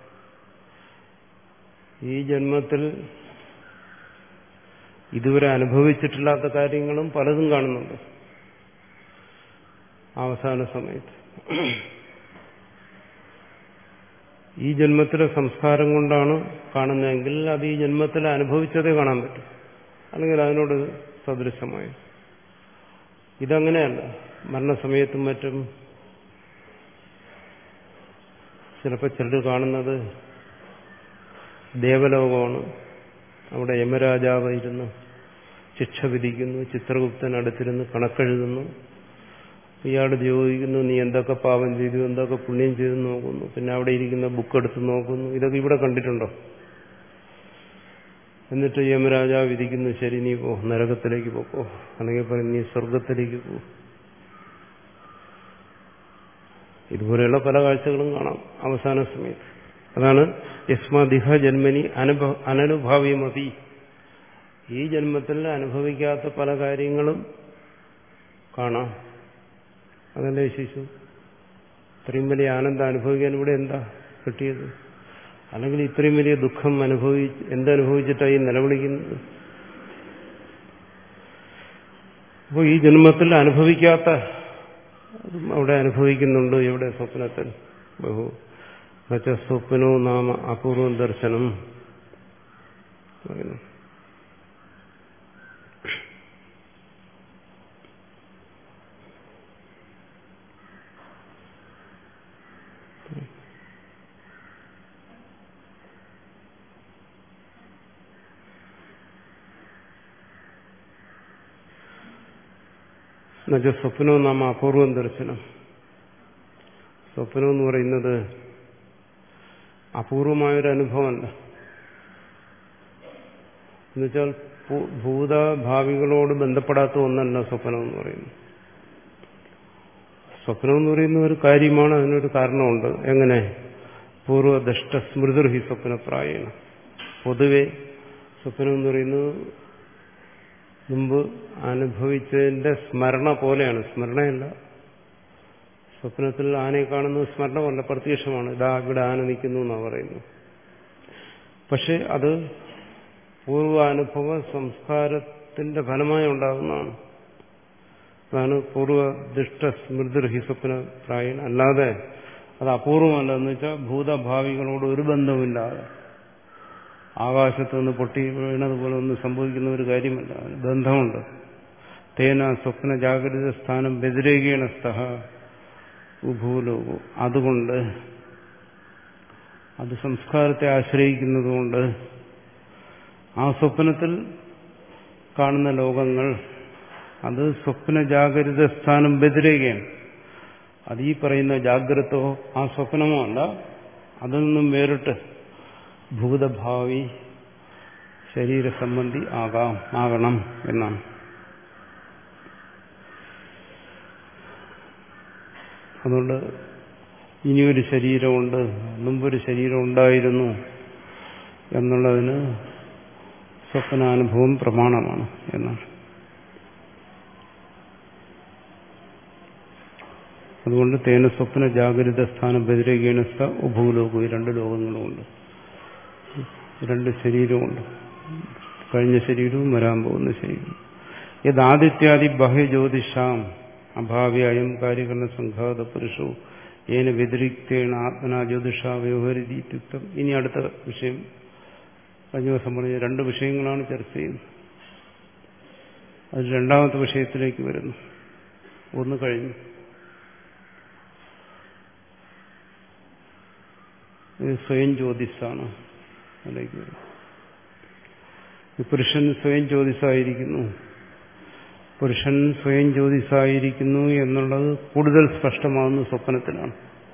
ഈ ജന്മത്തിൽ ഇതുവരെ അനുഭവിച്ചിട്ടില്ലാത്ത കാര്യങ്ങളും പലതും കാണുന്നുണ്ട് അവസാന സമയത്ത്. ഈ ജന്മത്തിലെ സംസ്കാരം കൊണ്ടാണ് കാണുന്നതെങ്കിൽ അത് ഈ ജന്മത്തിൽ അനുഭവിച്ചതേ കാണാൻ പറ്റും, അല്ലെങ്കിൽ അതിനോട് സദൃശമായി. ഇതങ്ങനെയല്ല. മരണസമയത്തും മറ്റും ചിലപ്പോൾ ചിലർ കാണുന്നത് ദേവലോകമാണ്. അവിടെ യമരാജാവ് ഇരുന്ന് ശിക്ഷ വിധിക്കുന്നു, ചിത്രഗുപ്തൻ അടുത്തിരുന്ന് കണക്കെഴുതുന്നു. ഇയാൾ ചോദിക്കുന്നു, നീ എന്തൊക്കെ പാപം ചെയ്തു, എന്തൊക്കെ പുണ്യം ചെയ്തു നോക്കുന്നു. പിന്നെ അവിടെ ഇരിക്കുന്ന ബുക്ക് എടുത്ത് നോക്കുന്നു. ഇതൊക്കെ ഇവിടെ കണ്ടിട്ടുണ്ടോ? എന്നിട്ട് യമരാജാവ് വിധിക്കുന്നു, ശരി നീ പോ, നരകത്തിലേക്ക് പോക്കോ, അല്ലെങ്കിൽ പറയും നീ സ്വർഗത്തിലേക്ക് പോ. ഇതുപോലെയുള്ള പല കാഴ്ചകളും കാണാം അവസാന സമയത്ത്. അതാണ് യസ്മാദിഹ ജന്മനി അനുഭ അനനുഭാവ്യമതി. ഈ ജന്മത്തിൽ അനുഭവിക്കാത്ത പല കാര്യങ്ങളും കാണാം. അതല്ലേ ശിശു ഇത്രയും വലിയ ആനന്ദം അനുഭവിക്കാൻ ഇവിടെ എന്താ കിട്ടിയത്? അല്ലെങ്കിൽ ഇത്രയും വലിയ ദുഃഖം അനുഭവി എന്തനുഭവിച്ചിട്ടായി നിലവിളിക്കുന്നത്? അപ്പോൾ ഈ ജന്മത്തിൽ അനുഭവിക്കാത്ത അവിടെ അനുഭവിക്കുന്നുണ്ട്. എവിടെ? സ്വപ്നത്തിൽ. ബഹു മറ്റേ സ്വപ്നോ നാമ അപൂർവം ദർശനം പറയുന്നു. എന്നുവെച്ചാൽ സ്വപ്നോ നാമ അപൂർവം ദർശനം. സ്വപ്നം എന്ന് പറയുന്നത് അപൂർവമായൊരു അനുഭവമല്ല. എന്നുവെച്ചാൽ ഭൂതഭാവികളോട് ബന്ധപ്പെടാത്ത ഒന്നല്ല സ്വപ്നം എന്ന് പറയുന്നത്. സ്വപ്നം എന്ന് പറയുന്ന ഒരു കാര്യമാണ്, അതിനൊരു കാരണമുണ്ട്. എങ്ങനെ? പൂർവ്വദഷ്ട സ്മൃതിർഹി സ്വപ്നപ്രായേണ. പൊതുവെ സ്വപ്നം എന്ന് പറയുന്നത് മുമ്പ് അനുഭവിച്ചതിന്റെ സ്മരണ പോലെയാണ്. സ്മരണയല്ല. സ്വപ്നത്തിൽ ആനയെ കാണുന്നത് സ്മരണമല്ല, പ്രത്യക്ഷമാണ്. ഇതാ ഇവിടെ ആന നിൽക്കുന്നു എന്നാണ് പറയുന്നത്. പക്ഷെ അത് പൂർവാനുഭവ സംസ്കാരത്തിന്റെ ഫലമായി ഉണ്ടാകുന്നതാണ്. അതാണ് പൂർവ്വദിഷ്ട സ്മൃതിർഹി സ്വപ്നപ്രായൻ. അല്ലാതെ അത് അപൂർവമല്ല. എന്ന് വെച്ചാൽ ഭൂതഭാവികളോട് ഒരു ബന്ധമില്ലാതെ ആകാശത്ത് നിന്ന് പൊട്ടി വീണതുപോലെ ഒന്നും സംഭവിക്കുന്ന ഒരു കാര്യമല്ല. ബന്ധമുണ്ട്. തേന സ്വപ്ന ജാഗ്രത സ്ഥാനം വ്യതിരേകേണ സ്തഹ ഉഭൂലോകോ. അതുകൊണ്ട് അത് സംസ്കാരത്തെ ആശ്രയിക്കുന്നതുകൊണ്ട് ആ സ്വപ്നത്തിൽ കാണുന്ന ലോകങ്ങൾ അത് സ്വപ്ന ജാഗ്രത സ്ഥാനം വ്യതിരേകയാണ്. അത് ഈ പറയുന്ന ജാഗ്രതോ ആ സ്വപ്നമോ അല്ല, അതിൽ നിന്നും വേറിട്ട് ഭൂതഭാവി ശരീരസംബന്ധി ആകാം ആകണം എന്നാണ്. അതുകൊണ്ട് ഇനിയൊരു ശരീരമുണ്ട്, മുമ്പൊരു ശരീരം ഉണ്ടായിരുന്നു എന്നുള്ളതിന് സ്വപ്നാനുഭവം പ്രമാണമാണ് എന്നാണ്. അതുകൊണ്ട് തേന സ്വപ്ന ജാഗ്രത സ്ഥാനം വ്യതിരേകീണസ്ഥ ഉഭൂലോകവും, ഈ രണ്ട് ലോകങ്ങളുമുണ്ട്, രണ്ട് ശരീരമുണ്ട്, കഴിഞ്ഞ ശരീരവും വരാൻ പോകുന്ന ശരീരവും. യദാദിത്യാദി ബഹ്യജ്യോതിഷാം അഭാവ്യായം കാര്യകരണ സംഘാത പുരുഷോ ഏന വ്യതിരിക്തേണ ആത്മനാ ജ്യോതിഷ വ്യവഹരിതി ഇത്യുക്തം. ഇനി അടുത്ത വിഷയം, കഴിഞ്ഞ ദിവസം പറഞ്ഞ രണ്ട് വിഷയങ്ങളാണ് ചർച്ച ചെയ്യുന്നത്. അതിൽ രണ്ടാമത്തെ വിഷയത്തിലേക്ക് വരുന്നു. ഒന്ന് കഴിഞ്ഞു. ഇത് സ്വയം ജ്യോതിസാണ്. അതിലേക്ക് വരും. ഈ പുരുഷൻ സ്വയം ജ്യോതിസായിരിക്കുന്നു. പുരുഷൻ സ്വയം ജ്യോതിസായിരിക്കുന്നു എന്നുള്ളത് കൂടുതൽ സ്പഷ്ടമാകുന്ന സ്വപ്നത്തിലാണ്.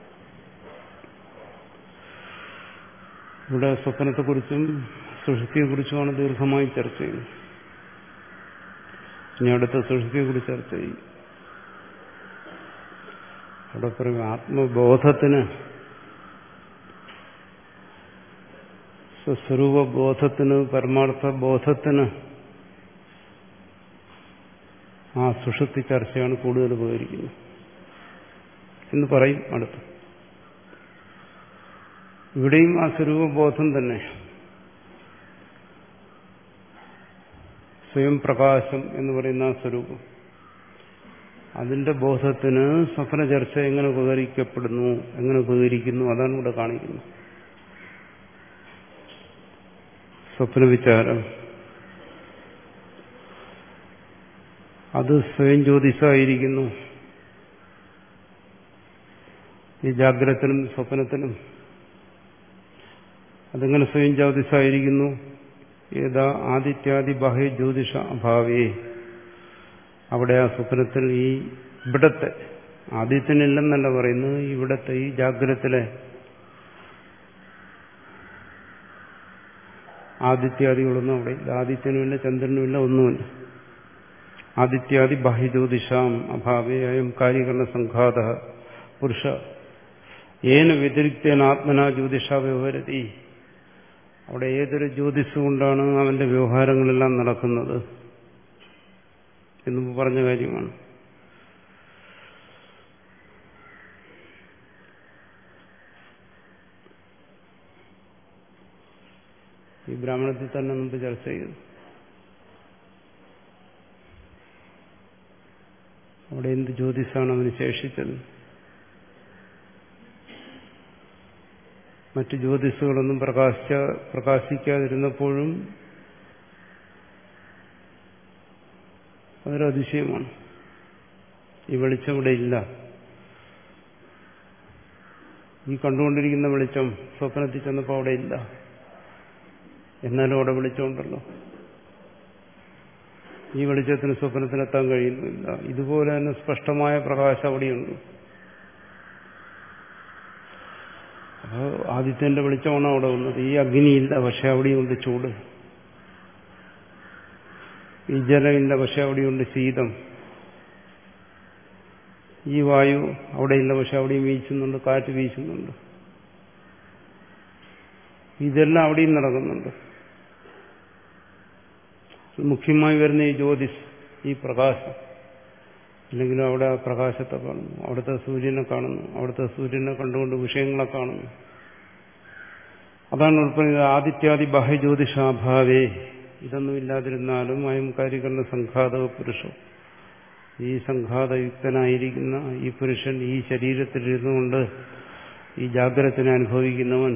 ഇവിടെ സ്വപ്നത്തെക്കുറിച്ചും സുഷുപ്തിയെക്കുറിച്ചുമാണ് ദീർഘമായി ചർച്ച ചെയ്യുന്നത്. ഇനി അടുത്ത സുഷുപ്തിയെക്കുറിച്ച് ചർച്ച ചെയ്യും. അവിടെ പറയും ആത്മബോധത്തിന്, സ്വസ്വരൂപബോധത്തിന്, പരമാർത്ഥ ബോധത്തിന് ആ സുഷുപ്തി ചർച്ചയാണ് കൂടുതൽ ഉപകരിക്കുന്നത് എന്ന് പറയും അടുത്ത്. ഇവിടെയും ആ സ്വരൂപബോധം തന്നെ, സ്വയം പ്രകാശം എന്ന് പറയുന്ന ആ സ്വരൂപം, അതിന്റെ ബോധത്തിന് സ്വപ്ന ചർച്ച എങ്ങനെ ഉപകരിക്കപ്പെടുന്നു, എങ്ങനെ ഉപകരിക്കുന്നു, അതാണ് ഇവിടെ കാണിക്കുന്നത്. സ്വപ്ന വിചാരം അത് സ്വയം ജ്യോതിസായിരിക്കുന്നു. ഈ ജാഗ്രതത്തിലും സ്വപ്നത്തിലും അതെങ്ങനെ സ്വയം ജ്യോതിസായിരിക്കുന്നു? ഏതാ ആദിത്യാദി ബാഹ്യ ജ്യോതിഷ അഭാവേ, അവിടെ ആ സ്വപ്നത്തിൽ ഈ ഇവിടത്തെ ആദിത്യനില്ലെന്നല്ല പറയുന്നത്, ഇവിടത്തെ ഈ ജാഗ്രതത്തിലെ ആദിത്യാദികളൊന്നും അവിടെ ഇല്ല. ആദിത്യനുമില്ല, ചന്ദ്രനുമില്ല, ഒന്നുമില്ല. ആദിത്യാദി ബാഹ്യജ്യോതിഷാം അഭാവേ അയം കാര്യകരണ സംഘാത പുരുഷ ഏന വ്യതിരിക്തേന ആത്മനാ ജ്യോതിഷ വ്യവഹരതി. അവിടെ ഏതൊരു ജ്യോതിസ് കൊണ്ടാണ് അവന്റെ വ്യവഹാരങ്ങളെല്ലാം നടക്കുന്നത് എന്ന് പറഞ്ഞ കാര്യമാണ്. ഈ ബ്രാഹ്മണത്തിൽ തന്നെ മുമ്പ് ചർച്ച ചെയ്തു. അവിടെ എന്ത് ജ്യോതിസാണ് അവന് ശേഷിച്ചത്? മറ്റു ജ്യോതിസുകളൊന്നും പ്രകാശിച്ച പ്രകാശിക്കാതിരുന്നപ്പോഴും അതൊരു അതിശയമാണ്. ഈ വെളിച്ചം ഇവിടെ ഇല്ല. ഈ കണ്ടുകൊണ്ടിരിക്കുന്ന വെളിച്ചം സ്വപ്നത്തിൽ ചെന്നപ്പോൾ അവിടെ ഇല്ല, എന്നാലും അവിടെ വെളിച്ചമുണ്ടല്ലോ. ഈ വെളിച്ചത്തിന് സ്വപ്നത്തിനെത്താൻ കഴിയുന്നില്ല. ഇതുപോലെ തന്നെ സ്പഷ്ടമായ പ്രകാശം അവിടെയുണ്ട്. അപ്പോൾ ആദിത്യന്റെ വെളിച്ചമാണ് അവിടെ വന്നത്. ഈ അഗ്നിയില്ല, പക്ഷെ അവിടെയുണ്ട് ചൂട്. ഈ ജലമില്ല, പക്ഷെ അവിടെയുണ്ട് ശീതം. ഈ വായു അവിടെയില്ല, പക്ഷെ അവിടെയും വീശുന്നുണ്ട്, കാറ്റ് വീശുന്നുണ്ട്. ഇതെല്ലാം അവിടെയും നടക്കുന്നുണ്ട്. മുഖ്യമായി വരുന്ന ഈ ജ്യോതിസ്, ഈ പ്രകാശം, അല്ലെങ്കിലും അവിടെ ആ പ്രകാശത്തെ കാണുന്നു, അവിടുത്തെ സൂര്യനെ കാണുന്നു, അവിടുത്തെ സൂര്യനെ കണ്ടുകൊണ്ട് വിഷയങ്ങളെ കാണുന്നു. അതാണ് ഉൾപ്പെടുന്നത്. ആദിത്യാദി ബാഹ്യ ജ്യോതിഷാഭാവേ, ഇതൊന്നും ഇല്ലാതിരുന്നാലും അയം കാര്യകരണ സംഘാത പുരുഷം, ഈ സംഘാതയുക്തനായിരിക്കുന്ന ഈ പുരുഷൻ ഈ ശരീരത്തിലിരുന്നുകൊണ്ട് ഈ ജാഗ്രതത്തിനെ അനുഭവിക്കുന്നവൻ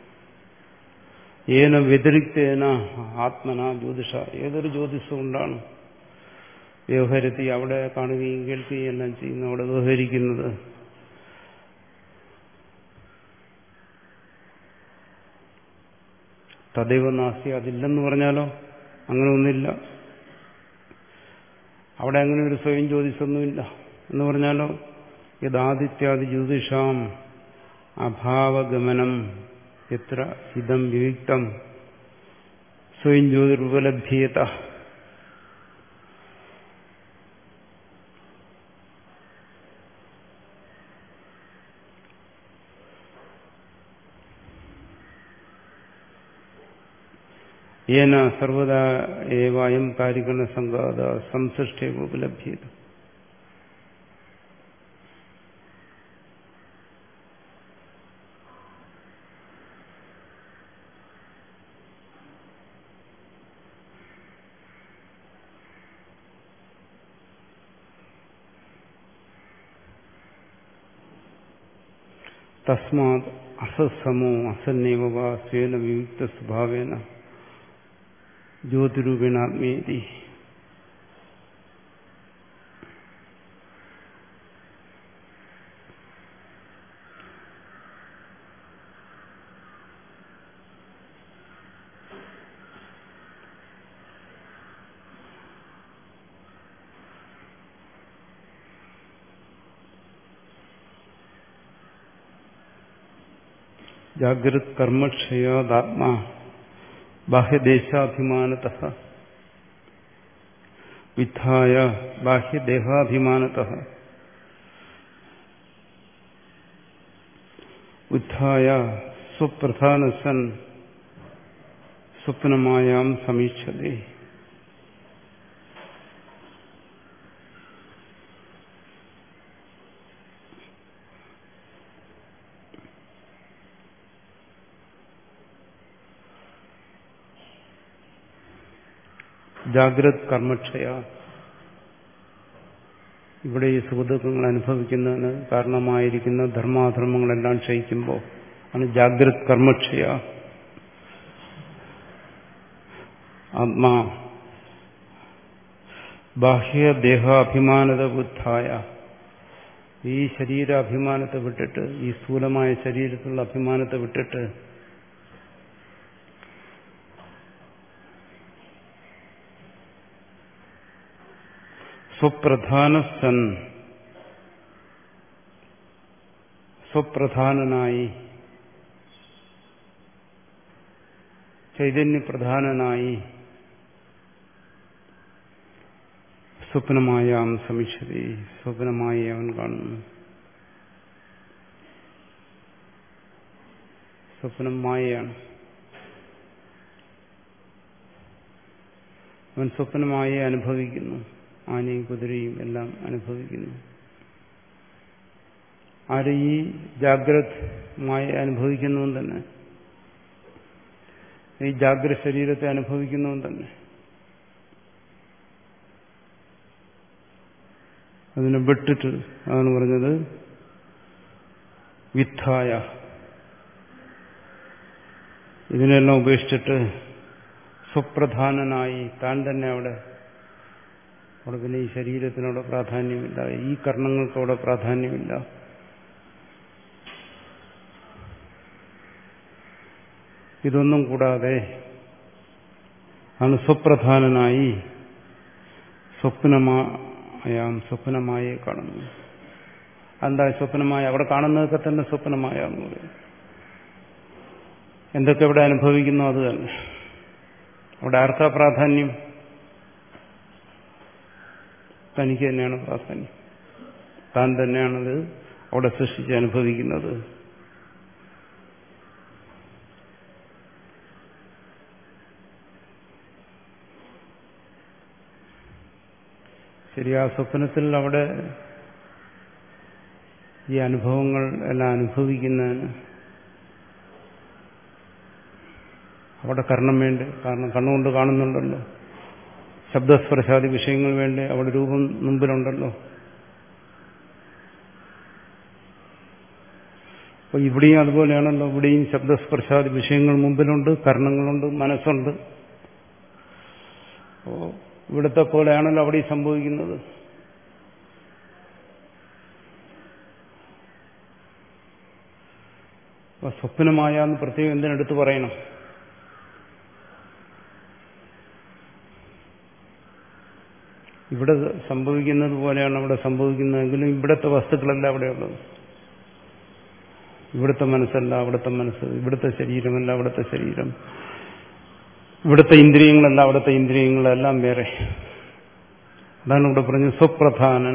ഏന വ്യതിരിക്തേന ആത്മന ജ്യോതിഷ, ഏതൊരു ജ്യോതിഷം കൊണ്ടാണ് വ്യവഹരത്തി, അവിടെ കാണുകയും കേൾക്കുകയും എല്ലാം ചെയ്യുന്നു, അവിടെ വ്യവഹരിക്കുന്നത്. തദൈവ നാസ്തി, അതില്ലെന്ന് പറഞ്ഞാലോ അങ്ങനെ ഒന്നില്ല. അവിടെ അങ്ങനെ ഒരു സ്വയം ജ്യോതിസൊന്നുമില്ല എന്ന് പറഞ്ഞാലോ യദാദിത്യാദി ജ്യോതിഷാം അഭാവഗമനം എത്ര ഹിതം വിയുക്തം സ്വയം ജ്യോതിർപലഭ്യേത. യേന സർവദാ ഏവായം കാരികണ സംഘാത സംസൃഷ്ടേവ ഉപലഭ്യേത. തസ്മാത് അസത്സമോ അസന്നേവ വാ സ്വേന വിയുക്ത സ്വഭാവേന ജ്യോതിരൂപേണാത്മേതി. ജാഗ്രത് കർമ്മക്ഷയാദാത്മാ ബാഹ്യദേശാഭിമാനതഃ വിദ്ധായ ബാഹ്യദേഹാഭിമാനതഃ ഉത്ഥായ സ്വപ്രധാനസൻ സ്വപ്നമായാം സമീക്ഷതേ. ജാഗ്രത് കർമ്മക്ഷയ. ഇവിടെ ഈ സുഖദുഃഖങ്ങൾ അനുഭവിക്കുന്നതിന് കാരണമായിരിക്കുന്ന ധർമാധർമ്മങ്ങളെല്ലാം ക്ഷയിക്കുമ്പോൾ ആണ് ജാഗ്രത് കർമ്മക്ഷയ. ആത്മാ ബാഹ്യദേഹാഭിമാനത ബുദ്ധായ. ഈ ശരീരാഭിമാനത്തെ വിട്ടിട്ട്, ഈ സ്ഥൂലമായ ശരീരത്തിലുള്ള അഭിമാനത്തെ വിട്ടിട്ട് സ്വപ്രധാന സൻ, സ്വപ്രധാനനായി, ചൈതന്യപ്രധാനനായി സ്വപ്നമായാം സമീക്ഷതി. സ്വപ്നമായി അവൻ കാണുന്നു. സ്വപ്നം മായയാണ്. അവൻ സ്വപ്നമായി അനുഭവിക്കുന്നു. ആനയും കുതിരയും എല്ലാം അനുഭവിക്കുന്നു. ആര്? ഈ ജാഗ്രത് മായ അനുഭവിക്കുന്നവൻ തന്നെ, ഈ ജാഗ്രത ശരീരത്തെ അനുഭവിക്കുന്നവൻ തന്നെ. അതിനെ വിട്ടിട്ട് അതാണ് പറഞ്ഞത് വിദ്ധായ. ഇതിനെല്ലാം ഉപേക്ഷിച്ചിട്ട് സ്വപ്രധാനനായി താൻ തന്നെ അവിടെ അവിടെ പിന്നെ ഈ ശരീരത്തിനോട് പ്രാധാന്യമില്ല, ഈ കർണങ്ങൾക്കവിടെ പ്രാധാന്യമില്ല. ഇതൊന്നും കൂടാതെ ആണ് സ്വപ്രധാനനായി സ്വപ്നമായാം സ്വപ്നമായി കാണുന്നു. എന്താ സ്വപ്നമായ? അവിടെ കാണുന്നതൊക്കെ തന്നെ സ്വപ്നമായെന്ന് പറയും. എന്തൊക്കെ ഇവിടെ അനുഭവിക്കുന്നു അത് തന്നെ. അവിടെ ആർക്കാ പ്രാധാന്യം? തനിക്ക് തന്നെയാണ് പ്രാധാന്യം. താൻ തന്നെയാണത് അവിടെ സൃഷ്ടിച്ച് അനുഭവിക്കുന്നത്. ശരി, ആ സ്വപ്നത്തിൽ അവിടെ ഈ അനുഭവങ്ങൾ എല്ലാം അനുഭവിക്കുന്നതിന് അവിടെ കർണം വേണ്ടേ? കാരണം കണ്ണുകൊണ്ട് കാണുന്നുണ്ടല്ലോ. ശബ്ദസ്പർശാദി വിഷയങ്ങൾ വേണ്ടേ? അവിടെ രൂപം മുമ്പിലുണ്ടല്ലോ. അപ്പൊ ഇവിടെയും അതുപോലെയാണല്ലോ. ഇവിടെയും ശബ്ദസ്പർശാദി വിഷയങ്ങൾ മുമ്പിലുണ്ട്, കർണങ്ങളുണ്ട്, മനസ്സുണ്ട്. അപ്പോ ഇവിടുത്തെ പോലെയാണല്ലോ അവിടെ സംഭവിക്കുന്നത്. അപ്പൊ സ്വപ്നമായ എന്ന് പ്രത്യേകം എന്തിനെടുത്ത് പറയണം? ഇവിടെ സംഭവിക്കുന്നത് പോലെയാണ് അവിടെ സംഭവിക്കുന്നതെങ്കിലും ഇവിടുത്തെ വസ്തുക്കളല്ല അവിടെയുള്ളത്. ഇവിടുത്തെ മനസ്സല്ല അവിടുത്തെ മനസ്സ്, ഇവിടുത്തെ ശരീരമല്ല അവിടുത്തെ ശരീരം, ഇവിടുത്തെ ഇന്ദ്രിയങ്ങളല്ല അവിടുത്തെ ഇന്ദ്രിയങ്ങളെല്ലാം വേറെ. അതാണ് ഇവിടെ പറഞ്ഞത് സ്വപ്രധാനൻ.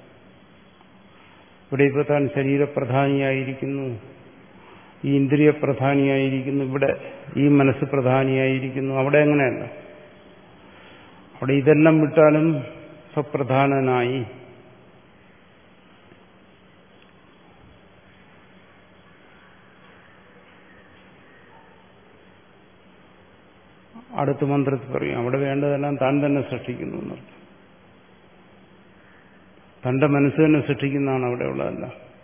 ഇവിടെ ഇപ്പോൾ താൻ ശരീരപ്രധാനിയായിരിക്കുന്നു, ഈ ഇന്ദ്രിയ പ്രധാനിയായിരിക്കുന്നു, ഇവിടെ ഈ മനസ്സ് പ്രധാനിയായിരിക്കുന്നു. അവിടെ അങ്ങനെയല്ല. അവിടെ ഇതെല്ലാം വിട്ടാലും സ്വപ്രധാനനായി. അടുത്ത മന്ത്രത്തിൽ പറയും അവിടെ വേണ്ടതെല്ലാം താൻ തന്നെ സൃഷ്ടിക്കുന്നു എന്നർത്ഥം. തന്റെ മനസ്സ് തന്നെ സൃഷ്ടിക്കുന്നതാണ് അവിടെ ഉള്ളതല്ല.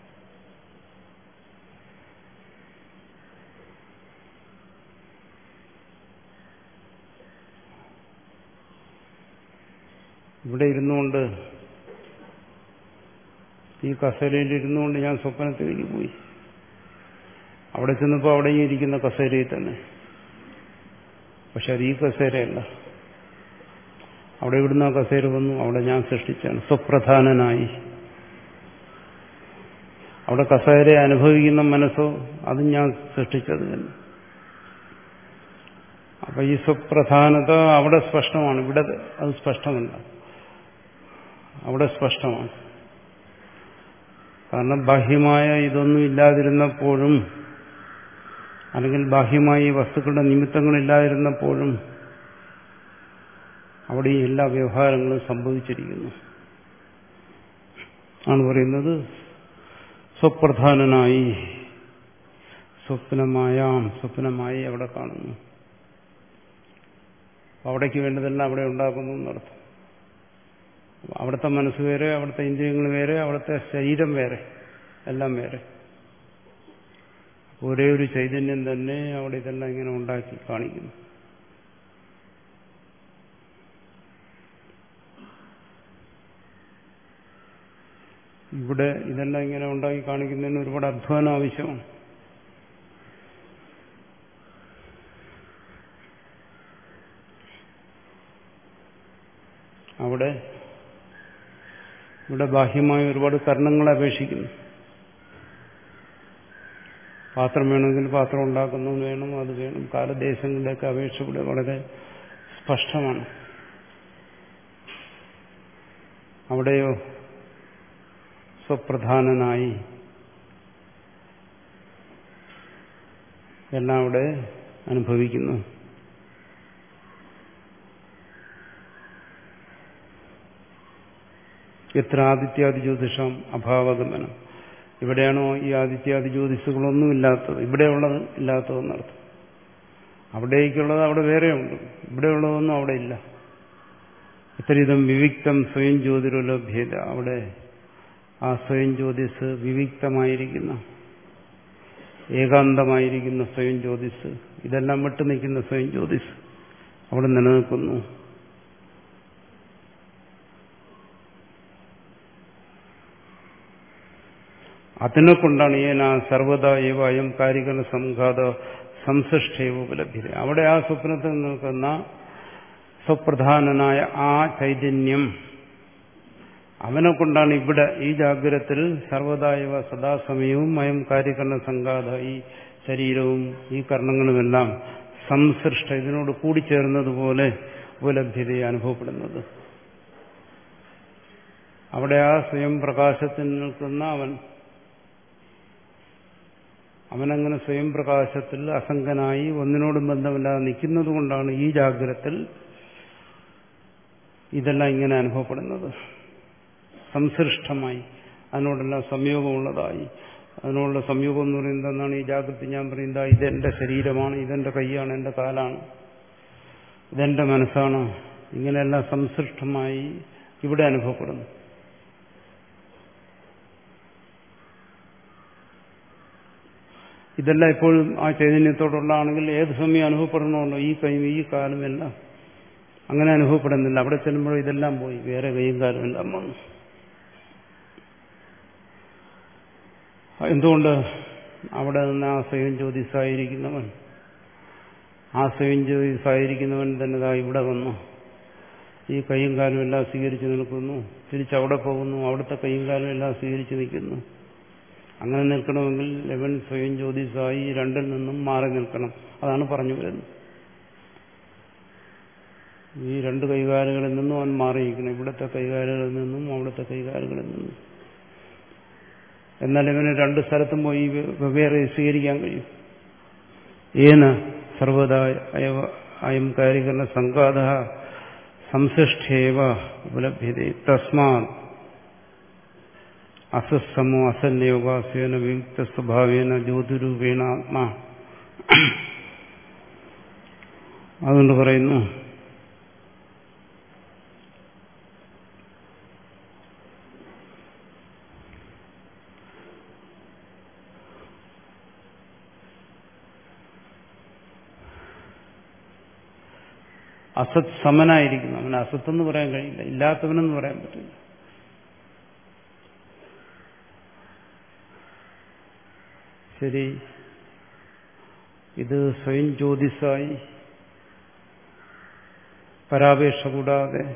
ഇവിടെ ഇരുന്നുകൊണ്ട് ഈ കസേരയിൽ ഇരുന്നുകൊണ്ട് ഞാൻ സ്വപ്നത്തിലേക്ക് പോയി. അവിടെ ചെന്നപ്പോൾ അവിടെയും ഇരിക്കുന്ന കസേരയിൽ തന്നെ. പക്ഷെ അത് ഈ കസേരയല്ല. അവിടെ ഇവിടുന്ന് ആ കസേര വന്നു, അവിടെ ഞാൻ സൃഷ്ടിച്ചാണ്, സ്വപ്രധാനനായി. അവിടെ കസേരയെ അനുഭവിക്കുന്ന മനസ്സോ അതും ഞാൻ സൃഷ്ടിച്ചത് തന്നെ. അപ്പൊ ഈ സ്വപ്രധാനത അവിടെ സ്പഷ്ടമാണ്, ഇവിടെ അത് സ്പഷ്ടമല്ല. അവിടെ സ്പഷ്ടമാണ്. കാരണം ബാഹ്യമായ ഇതൊന്നും ഇല്ലാതിരുന്നപ്പോഴും, അല്ലെങ്കിൽ ബാഹ്യമായി വസ്തുക്കളുടെ നിമിത്തങ്ങളില്ലാതിരുന്നപ്പോഴും അവിടെ ഈ എല്ലാ വ്യവഹാരങ്ങളും സംഭവിച്ചിരിക്കുന്നു. ആണ് പറയുന്നത് സ്വപ്രധാനനായി, സ്വപ്നമായാം, സ്വപ്നമായി അവിടെ കാണുന്നു. അവിടേക്ക് വേണ്ടതെല്ലാം അവിടെ ഉണ്ടാക്കുന്നു എന്നർത്ഥം. അവിടുത്തെ മനസ്സ് വേറെ, അവിടുത്തെ ഇന്ദ്രിയങ്ങൾ വേറെ, അവിടുത്തെ ശരീരം വേറെ, എല്ലാം വേറെ. ഒരേ ഒരു ചൈതന്യം തന്നെ അവിടെ ഇതെല്ലാം ഇങ്ങനെ ഉണ്ടാക്കി കാണിക്കുന്നു. ഇവിടെ ഇതെല്ലാം ഇങ്ങനെ ഉണ്ടാക്കി കാണിക്കുന്നതിന് ഒരുപാട് അധ്വാനം ആവശ്യമാണ്. അവിടെ ഇവിടെ ബാഹ്യമായ ഒരുപാട് കർണങ്ങളെ അപേക്ഷിക്കുന്നു. പാത്രം വേണമെങ്കിൽ പാത്രം ഉണ്ടാക്കുന്നതിന് വേണം, അത് വേണം. കാലദേശങ്ങളുടെയൊക്കെ അപേക്ഷ ഇവിടെ വളരെ സ്പഷ്ടമാണ്. അവിടെയോ സ്വപ്രധാനനായി എല്ലാം അവിടെ അനുഭവിക്കുന്നു. എത്ര ആദിത്യാദി ജ്യോതിഷം അഭാവഗമനം. ഇവിടെയാണോ ഈ ആദിത്യാദി ജ്യോതിഷുകളൊന്നും ഇല്ലാത്തത്, ഇവിടെയുള്ളത് ഇല്ലാത്തതെന്നർത്ഥം. അവിടേക്കുള്ളത് അവിടെ വേറെയുണ്ട്, ഇവിടെയുള്ളതൊന്നും അവിടെ ഇല്ല. ഇത്തരിതം വിവിക്തം സ്വയം ജ്യോതിരുലഭ്യത. അവിടെ ആ സ്വയം ജ്യോതിസ് വിവിക്തമായിരിക്കുന്ന, ഏകാന്തമായിരിക്കുന്ന സ്വയം ജ്യോതിസ്, ഇതെല്ലാം വിട്ടു നിൽക്കുന്ന സ്വയം ജ്യോതിസ് അവിടെ നിലനിൽക്കുന്നു. അതിനെ കൊണ്ടാണ് ഏന സർവദാ ഏവ അയം കാരികന സംഘാത സംസൃഷ്ടേവ ഉപലഭ്യത. അവിടെ ആ സ്വപ്നത്തിൽ നിൽക്കുന്ന സ്വപ്രധാനനായ ആ ചൈതന്യം, അവനെ കൊണ്ടാണ് ഇവിടെ ഈ ജാഗ്രതത്തിൽ സർവദായവ സദാസമയവും അയം കാര്യകരണ സംഘാത, ഈ ശരീരവും ഈ കർണങ്ങളുമെല്ലാം സംസൃഷ്ട, ഇതിനോട് കൂടിച്ചേർന്നതുപോലെ ഉപലഭ്യതയെ അനുഭവപ്പെടുന്നത്. അവിടെ ആ സ്വയം പ്രകാശത്തിൽ നിൽക്കുന്ന അവൻ, അവനങ്ങനെ സ്വയം പ്രകാശത്തിൽ അസംഗനായി ഒന്നിനോടും ബന്ധമില്ലാതെ നിൽക്കുന്നത് കൊണ്ടാണ് ഈ ജാഗ്രതത്തിൽ ഇതെല്ലാം ഇങ്ങനെ അനുഭവപ്പെടുന്നത്. സംസൃഷ്ടമായി, അതിനോടെല്ലാം സംയോഗമുള്ളതായി. അതിനോടുള്ള സംയോഗം എന്ന് പറയുന്നത് എന്താണ്? ഈ ജാഗ്രത ഞാൻ പറയുന്നത് ഇതെന്റെ ശരീരമാണ്, ഇതെന്റെ കൈയാണ്, എന്റെ കാലാണ്, ഇതെന്റെ മനസ്സാണ്, ഇങ്ങനെയെല്ലാം സംസൃഷ്ടമായി ഇവിടെ അനുഭവപ്പെടുന്നു. ഇതെല്ലാം എപ്പോഴും ആ ചൈതന്യത്തോടുള്ളതാണെങ്കിൽ ഏത് സമയം അനുഭവപ്പെടണമല്ലോ, ഈ കൈയും ഈ കാലും എല്ലാം. അങ്ങനെ അനുഭവപ്പെടുന്നില്ല. അവിടെ ചെല്ലുമ്പോൾ ഇതെല്ലാം പോയി, വേറെ കൈയും കാലും എല്ലാം വന്നു. എന്തുകൊണ്ട്? അവിടെ നിന്ന് ആ സ്വയം ജ്യോതിസായിരിക്കുന്നവൻ, ആ സ്വയം ജ്യോതിസായിരിക്കുന്നവൻ തന്നെ ഇവിടെ വന്നു. ഈ കൈയും കാലും എല്ലാം സ്വീകരിച്ച് നിൽക്കുന്നു, തിരിച്ചവിടെ പോകുന്നു, അവിടുത്തെ കൈയും കാലും എല്ലാം സ്വീകരിച്ച് നിൽക്കുന്നു. അങ്ങനെ നിൽക്കണമെങ്കിൽ ഇവൻ സ്വയം ജ്യോതിസായി രണ്ടിൽ നിന്നും മാറി നിൽക്കണം. അതാണ് പറഞ്ഞു വരുന്നത്. ഈ രണ്ട് കൈകാലുകളിൽ നിന്നും അവൻ മാറിയിരിക്കണം, ഇവിടുത്തെ കൈകാലുകളിൽ നിന്നും അവിടുത്തെ കൈകാലുകളിൽ നിന്നും. എന്നാൽ ഇവന് രണ്ട് സ്ഥലത്തും പോയി വെവ്വേറെ സ്വീകരിക്കാൻ കഴിയും. ഏന സർവദാ അയം കാരികരണ സംഘാത സംസൃഷ്ടേവ ഉപലഭ്യതേ തസ്മാത് അസസ്സമോ അസന്യോഗാസ്വേന വിയുക്ത സ്വഭാവേന ജ്യോതിരൂപേണ ആത്മാ. അതുകൊണ്ട് പറയുന്നു അസത് സമനായിരിക്കുന്നു. അവന് അസത്തെന്ന് പറയാൻ കഴിയില്ല, ഇല്ലാത്തവനെന്ന് പറയാൻ പറ്റില്ല. ശരി, ഇത് സ്വയം ജ്യോതിസായി പരാപേക്ഷ കൂടാതെ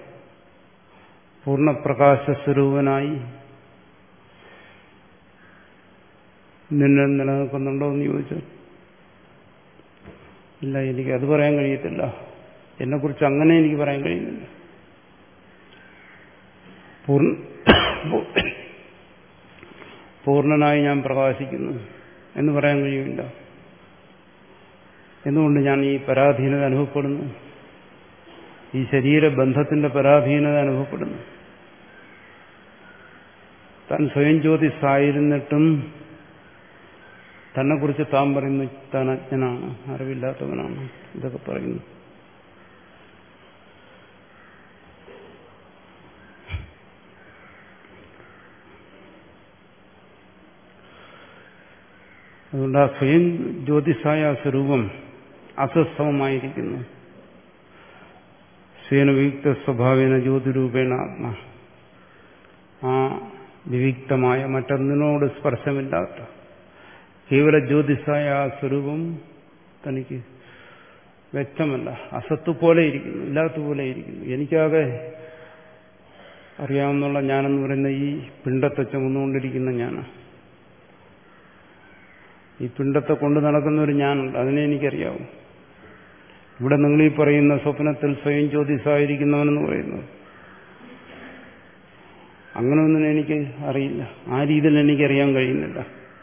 പൂർണ്ണപ്രകാശസ്വരൂപനായി നിന്നെ നിലനിൽക്കുന്നുണ്ടോ എന്ന് ചോദിച്ചു. ഇല്ല, എനിക്ക് അത് പറയാൻ കഴിയത്തില്ല, എന്നെക്കുറിച്ച് അങ്ങനെ എനിക്ക് പറയാൻ കഴിയുന്നില്ല. പൂർണ്ണനായി ഞാൻ പ്രകാശിക്കുന്നു എന്ന് പറയാൻ കഴിയില്ല. എന്തുകൊണ്ട് ഞാൻ ഈ പരാധീനത അനുഭവപ്പെടുന്നു, ഈ ശരീരബന്ധത്തിന്റെ പരാധീനത അനുഭവപ്പെടുന്നു. താൻ സ്വയം ജ്യോതിസായിരുന്നിട്ടും തന്നെക്കുറിച്ച് താൻ പറയുന്നു താൻ അജ്ഞനാണ്, അറിവില്ലാത്തവനാണ്, ഇതൊക്കെ പറയുന്നു. അതുകൊണ്ട് ആ സ്വയം ജ്യോതിസായ സ്വരൂപം അസ്വസ്ഥമായിരിക്കുന്നു. സ്വേന വിയുക്ത സ്വഭാവേന ജ്യോതിരൂപേണ ആത്മാ. ആ വിവിക്തമായ മറ്റൊന്നിനോട് സ്പർശമില്ലാത്ത കേവല ജ്യോതിസായ ആ സ്വരൂപം തനിക്ക് വ്യക്തമല്ല, അസത്ത് പോലെ ഇരിക്കുന്നു, ഇല്ലാത്തപോലെ ഇരിക്കുന്നു. എനിക്കാകെ അറിയാവുന്നുള്ള ഞാനെന്ന് പറയുന്ന ഈ പിണ്ടത്തെ ചുമന്നുകൊണ്ടിരിക്കുന്ന ഞാനാണ്. ഈ പിണ്ടത്തെ കൊണ്ട് നടക്കുന്ന ഒരു ഞാനുണ്ട്, അതിനെ എനിക്കറിയാവും. ഇവിടെ നിങ്ങൾ ഈ പറയുന്ന സ്വപ്നത്തിൽ സ്വയം ജ്യോതിസായിരിക്കുന്നവനെന്ന് പറയുന്നത് അങ്ങനെയൊന്നും എനിക്ക് അറിയില്ല, ആ രീതിയിൽ എനിക്കറിയാൻ കഴിയുന്നില്ല.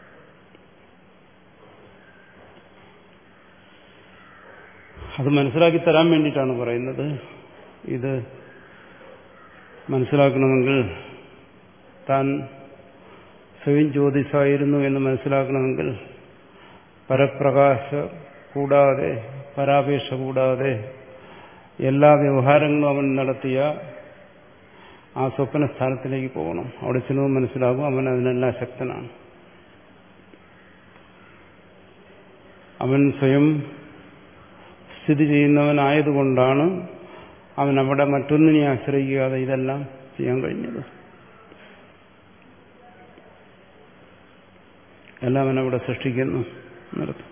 അത് മനസ്സിലാക്കി തരാൻ വേണ്ടിയിട്ടാണ് പറയുന്നത്. ഇത് മനസ്സിലാക്കണമെങ്കിൽ, താൻ സ്വയം ജ്യോതിസായിരുന്നു എന്ന് മനസ്സിലാക്കണമെങ്കിൽ പരപ്രകാശ കൂടാതെ, പരാപേക്ഷ കൂടാതെ എല്ലാ വ്യവഹാരങ്ങളും അവൻ നടത്തിയ ആ സ്വപ്ന സ്ഥാനത്തിലേക്ക് പോകണം. അവിടെ ചെന്ന് മനസ്സിലാകും അവൻ അതിനെല്ലാം ശക്തനാണ്. അവൻ സ്വയം സ്ഥിതി ചെയ്യുന്നവനായതുകൊണ്ടാണ് അവൻ അവിടെ മറ്റൊന്നിനെ ആശ്രയിക്കാതെ ഇതെല്ലാം ചെയ്യാൻ കഴിഞ്ഞത്. എല്ലാം അവനവിടെ സൃഷ്ടിക്കുന്നു എന്നർത്ഥം.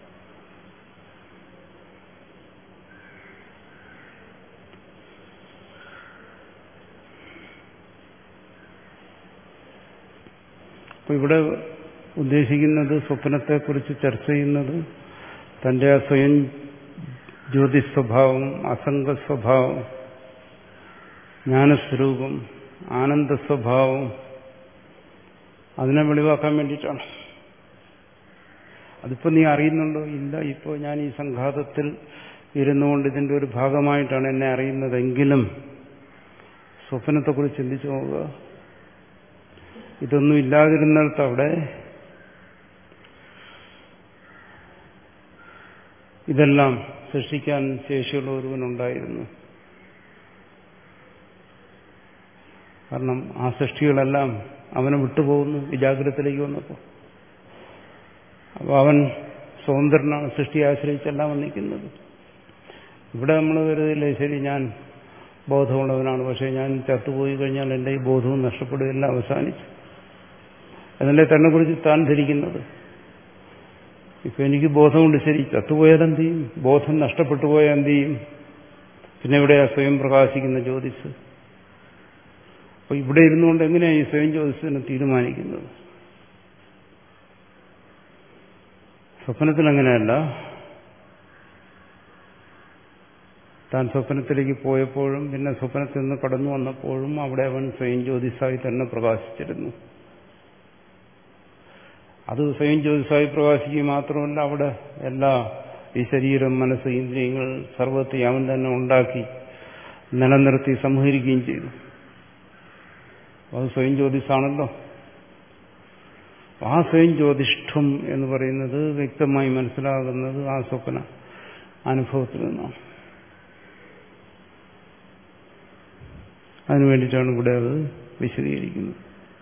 അപ്പൊ ഇവിടെ ഉദ്ദേശിക്കുന്നത്, സ്വപ്നത്തെക്കുറിച്ച് ചർച്ച ചെയ്യുന്നത് തന്റെ ആ സ്വയം ജ്യോതിസ്വഭാവം, അസംഗസ്വഭാവം, ജ്ഞാനസ്വരൂപം, ആനന്ദസ്വഭാവം, അതിനെ വെളിവാക്കാൻ വേണ്ടിയിട്ടാണ്. അതിപ്പോ നീ അറിയുന്നുണ്ടോ? ഇല്ല, ഇപ്പോൾ ഞാൻ ഈ സംഘാതത്തിൽ ഇരുന്നുകൊണ്ട് ഇതിന്റെ ഒരു ഭാഗമായിട്ടാണ് എന്നെ അറിയുന്നതെങ്കിലും സ്വപ്നത്തെക്കുറിച്ച് ചിന്തിച്ചു നോക്കുക. ഇതൊന്നും ഇല്ലാതിരുന്നിടത്ത് അവിടെ ഇതെല്ലാം സൃഷ്ടിക്കാൻ ശേഷിയുള്ള ഒരുവനുണ്ടായിരുന്നു. കാരണം ആ സൃഷ്ടികളെല്ലാം അവനെ വിട്ടുപോകുന്നു വിജാഗ്രതത്തിലേക്ക് വന്നപ്പോൾ. അപ്പോൾ അവൻ സ്വതന്ത്രനാണ്, സൃഷ്ടിയെ ആശ്രയിച്ചെല്ലാം വന്നിരിക്കുന്നത്. ഇവിടെ നമ്മൾ കരുതില്ലേ, ശരി ഞാൻ ബോധമുള്ളവനാണ്, പക്ഷേ ഞാൻ ചത്തുപോയി കഴിഞ്ഞാൽ എൻ്റെ ഈ ബോധവും നഷ്ടപ്പെടുകയെല്ലാം അവസാനിച്ചു എന്നല്ലേ തന്നെ കുറിച്ച് താൻ ധരിക്കുന്നത്. ഇപ്പൊ എനിക്ക് ബോധമുണ്ട്, ശരി ചത്തുപോയാൽ എന്ത് ചെയ്യും? ബോധം നഷ്ടപ്പെട്ടു പോയാൽ എന്ത് ചെയ്യും? പിന്നെ എവിടെയാ സ്വയം പ്രകാശിക്കുന്ന ജ്യോതിസ്? അപ്പൊ ഇവിടെ ഇരുന്നുകൊണ്ട് എങ്ങനെയാണ് ഈ സ്വയം ജ്യോതിസിനെ തീരുമാനിക്കുന്നത്? സ്വപ്നത്തിൽ അങ്ങനെയല്ല. താൻ സ്വപ്നത്തിലേക്ക് പോയപ്പോഴും പിന്നെ സ്വപ്നത്തിൽ നിന്ന് കടന്നു വന്നപ്പോഴും അവിടെ അവൻ സ്വയം ജ്യോതിസായി തന്നെ പ്രകാശിച്ചിരുന്നു. അത് സ്വയം ജ്യോതിസായി പ്രകാശിക്കുക മാത്രമല്ല, അവിടെ എല്ലാ ഈ ശരീരം, മനസ്സ്, ഇന്ദ്രിയങ്ങൾ സർവ്വത്തെ അവൻ തന്നെ ഉണ്ടാക്കി നിലനിർത്തി സംഹരിക്കുകയും ചെയ്തു. അത് സ്വയം ജ്യോതിസാണല്ലോ. ആ സ്വയം ജ്യോതിഷ്ഠം എന്ന് പറയുന്നത് വ്യക്തമായി മനസ്സിലാകുന്നത് ആ സ്വപ്ന അനുഭവത്തിൽ നിന്നാണ്. അതിനുവേണ്ടിയിട്ടാണ് ഇവിടെ അത് വിശദീകരിക്കുന്നത്.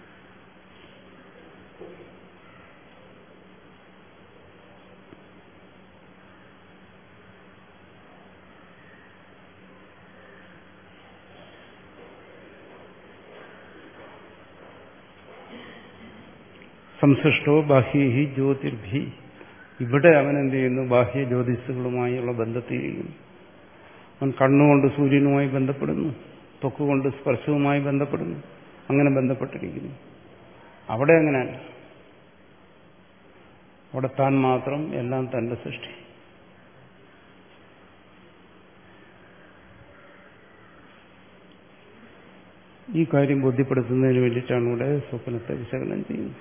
സംസൃഷ്ടോ ബാഹ്യഹി ജ്യോതിർഭി. ഇവിടെ അവൻ എന്ത് ചെയ്യുന്നു? ബാഹ്യ ജ്യോതിസുകളുമായുള്ള ബന്ധത്തിലിരിക്കുന്നു. അവൻ കണ്ണുകൊണ്ട് സൂര്യനുമായി ബന്ധപ്പെടുന്നു, ത്വക്കുകൊണ്ട് സ്പർശവുമായി ബന്ധപ്പെടുന്നു, അങ്ങനെ ബന്ധപ്പെട്ടിരിക്കുന്നു. അവിടെ അങ്ങനെയല്ല. അവിടെ താൻ മാത്രം, എല്ലാം തന്റെ സൃഷ്ടി. ഈ കാര്യം ബോധ്യപ്പെടുത്തുന്നതിന് വേണ്ടിയിട്ടാണ് ഇവിടെ സ്വപ്നത്തെ വിശകലനം ചെയ്യുന്നത്.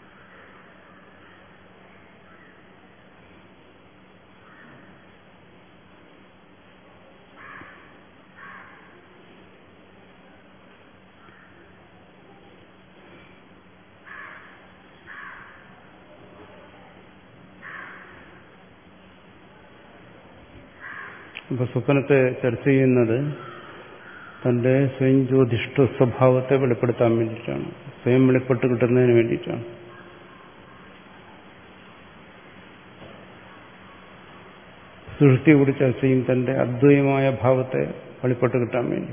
അപ്പൊ സ്വപ്നത്തെ ചർച്ച ചെയ്യുന്നത് തന്റെ സ്വയം ജ്യോതിഷ്ഠ സ്വഭാവത്തെ വെളിപ്പെടുത്താൻ വേണ്ടിയിട്ടാണ്, സ്വയം വെളിപ്പെട്ട് കിട്ടുന്നതിന് വേണ്ടിയിട്ടാണ്. സൃഷ്ടിയെ കൂടി ചർച്ച ചെയ്യും തന്റെ അദ്വൈതമായ ഭാവത്തെ വെളിപ്പെട്ട് കിട്ടാൻ വേണ്ടി.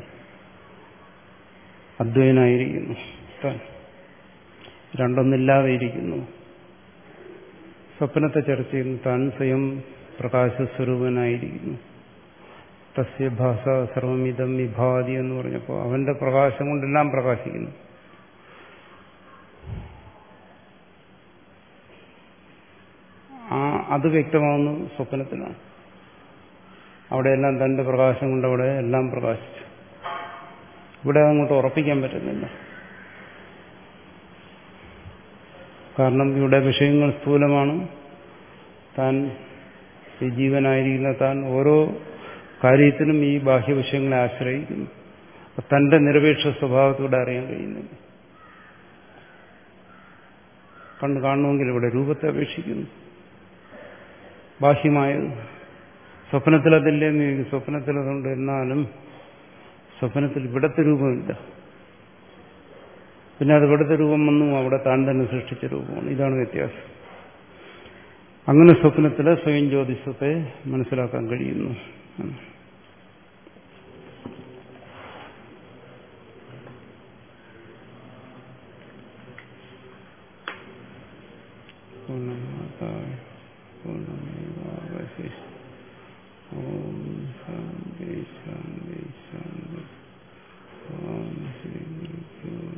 അദ്വൈതനായിരിക്കുന്നു താൻ, രണ്ടൊന്നില്ലാതെ ഇരിക്കുന്നു. സ്വപ്നത്തെ ചർച്ച ചെയ്യുന്നു താൻ സ്വയം പ്രകാശസ്വരൂപനായിരിക്കുന്നു. തസ്യ ഭാസ സർവമിതം വിഭാതി എന്ന് പറഞ്ഞപ്പോൾ അവന്റെ പ്രകാശം കൊണ്ടെല്ലാം പ്രകാശിക്കുന്നു. ആ അത് വ്യക്തമാവുന്നു സ്വപ്നത്തിലാണ്. അവിടെയെല്ലാം തന്റെ പ്രകാശം കൊണ്ട് അവിടെ എല്ലാം പ്രകാശിച്ചു. ഇവിടെ അങ്ങോട്ട് ഉറപ്പിക്കാൻ പറ്റുന്നില്ല. കാരണം ഇവിടെ വിഷയങ്ങൾ സ്ഥൂലമാണ്. താൻ ഈ ജീവനായിരിക്കുന്ന താൻ ഓരോ കാര്യത്തിനും ഈ ബാഹ്യവിഷയങ്ങളെ ആശ്രയിക്കുന്നു. തന്റെ നിരപേക്ഷ സ്വഭാവത്തോടെ അറിയാൻ കഴിയുന്നില്ല. കണ്ണ് കാണണമെങ്കിൽ ഇവിടെ രൂപത്തെ അപേക്ഷിക്കുന്നു. ബാഹ്യമായത് സ്വപ്നത്തിലതില്ലെന്ന് സ്വപ്നത്തിലതുണ്ട്. എന്നാലും സ്വപ്നത്തിൽ ഇവിടത്തെ രൂപമില്ല. പിന്നെ അത് ഇവിടുത്തെ രൂപം വന്നു, അവിടെ താൻ തന്നെ സൃഷ്ടിച്ച രൂപമാണ്. ഇതാണ് വ്യത്യാസം. അങ്ങനെ സ്വപ്നത്തിലെ സ്വയം ജ്യോതിഷത്തെ മനസ്സിലാക്കാൻ കഴിയുന്നു. ഓം ശാന്തി ശാന്തി ശാന്തി. ഓം ശ്രീ ഗുരു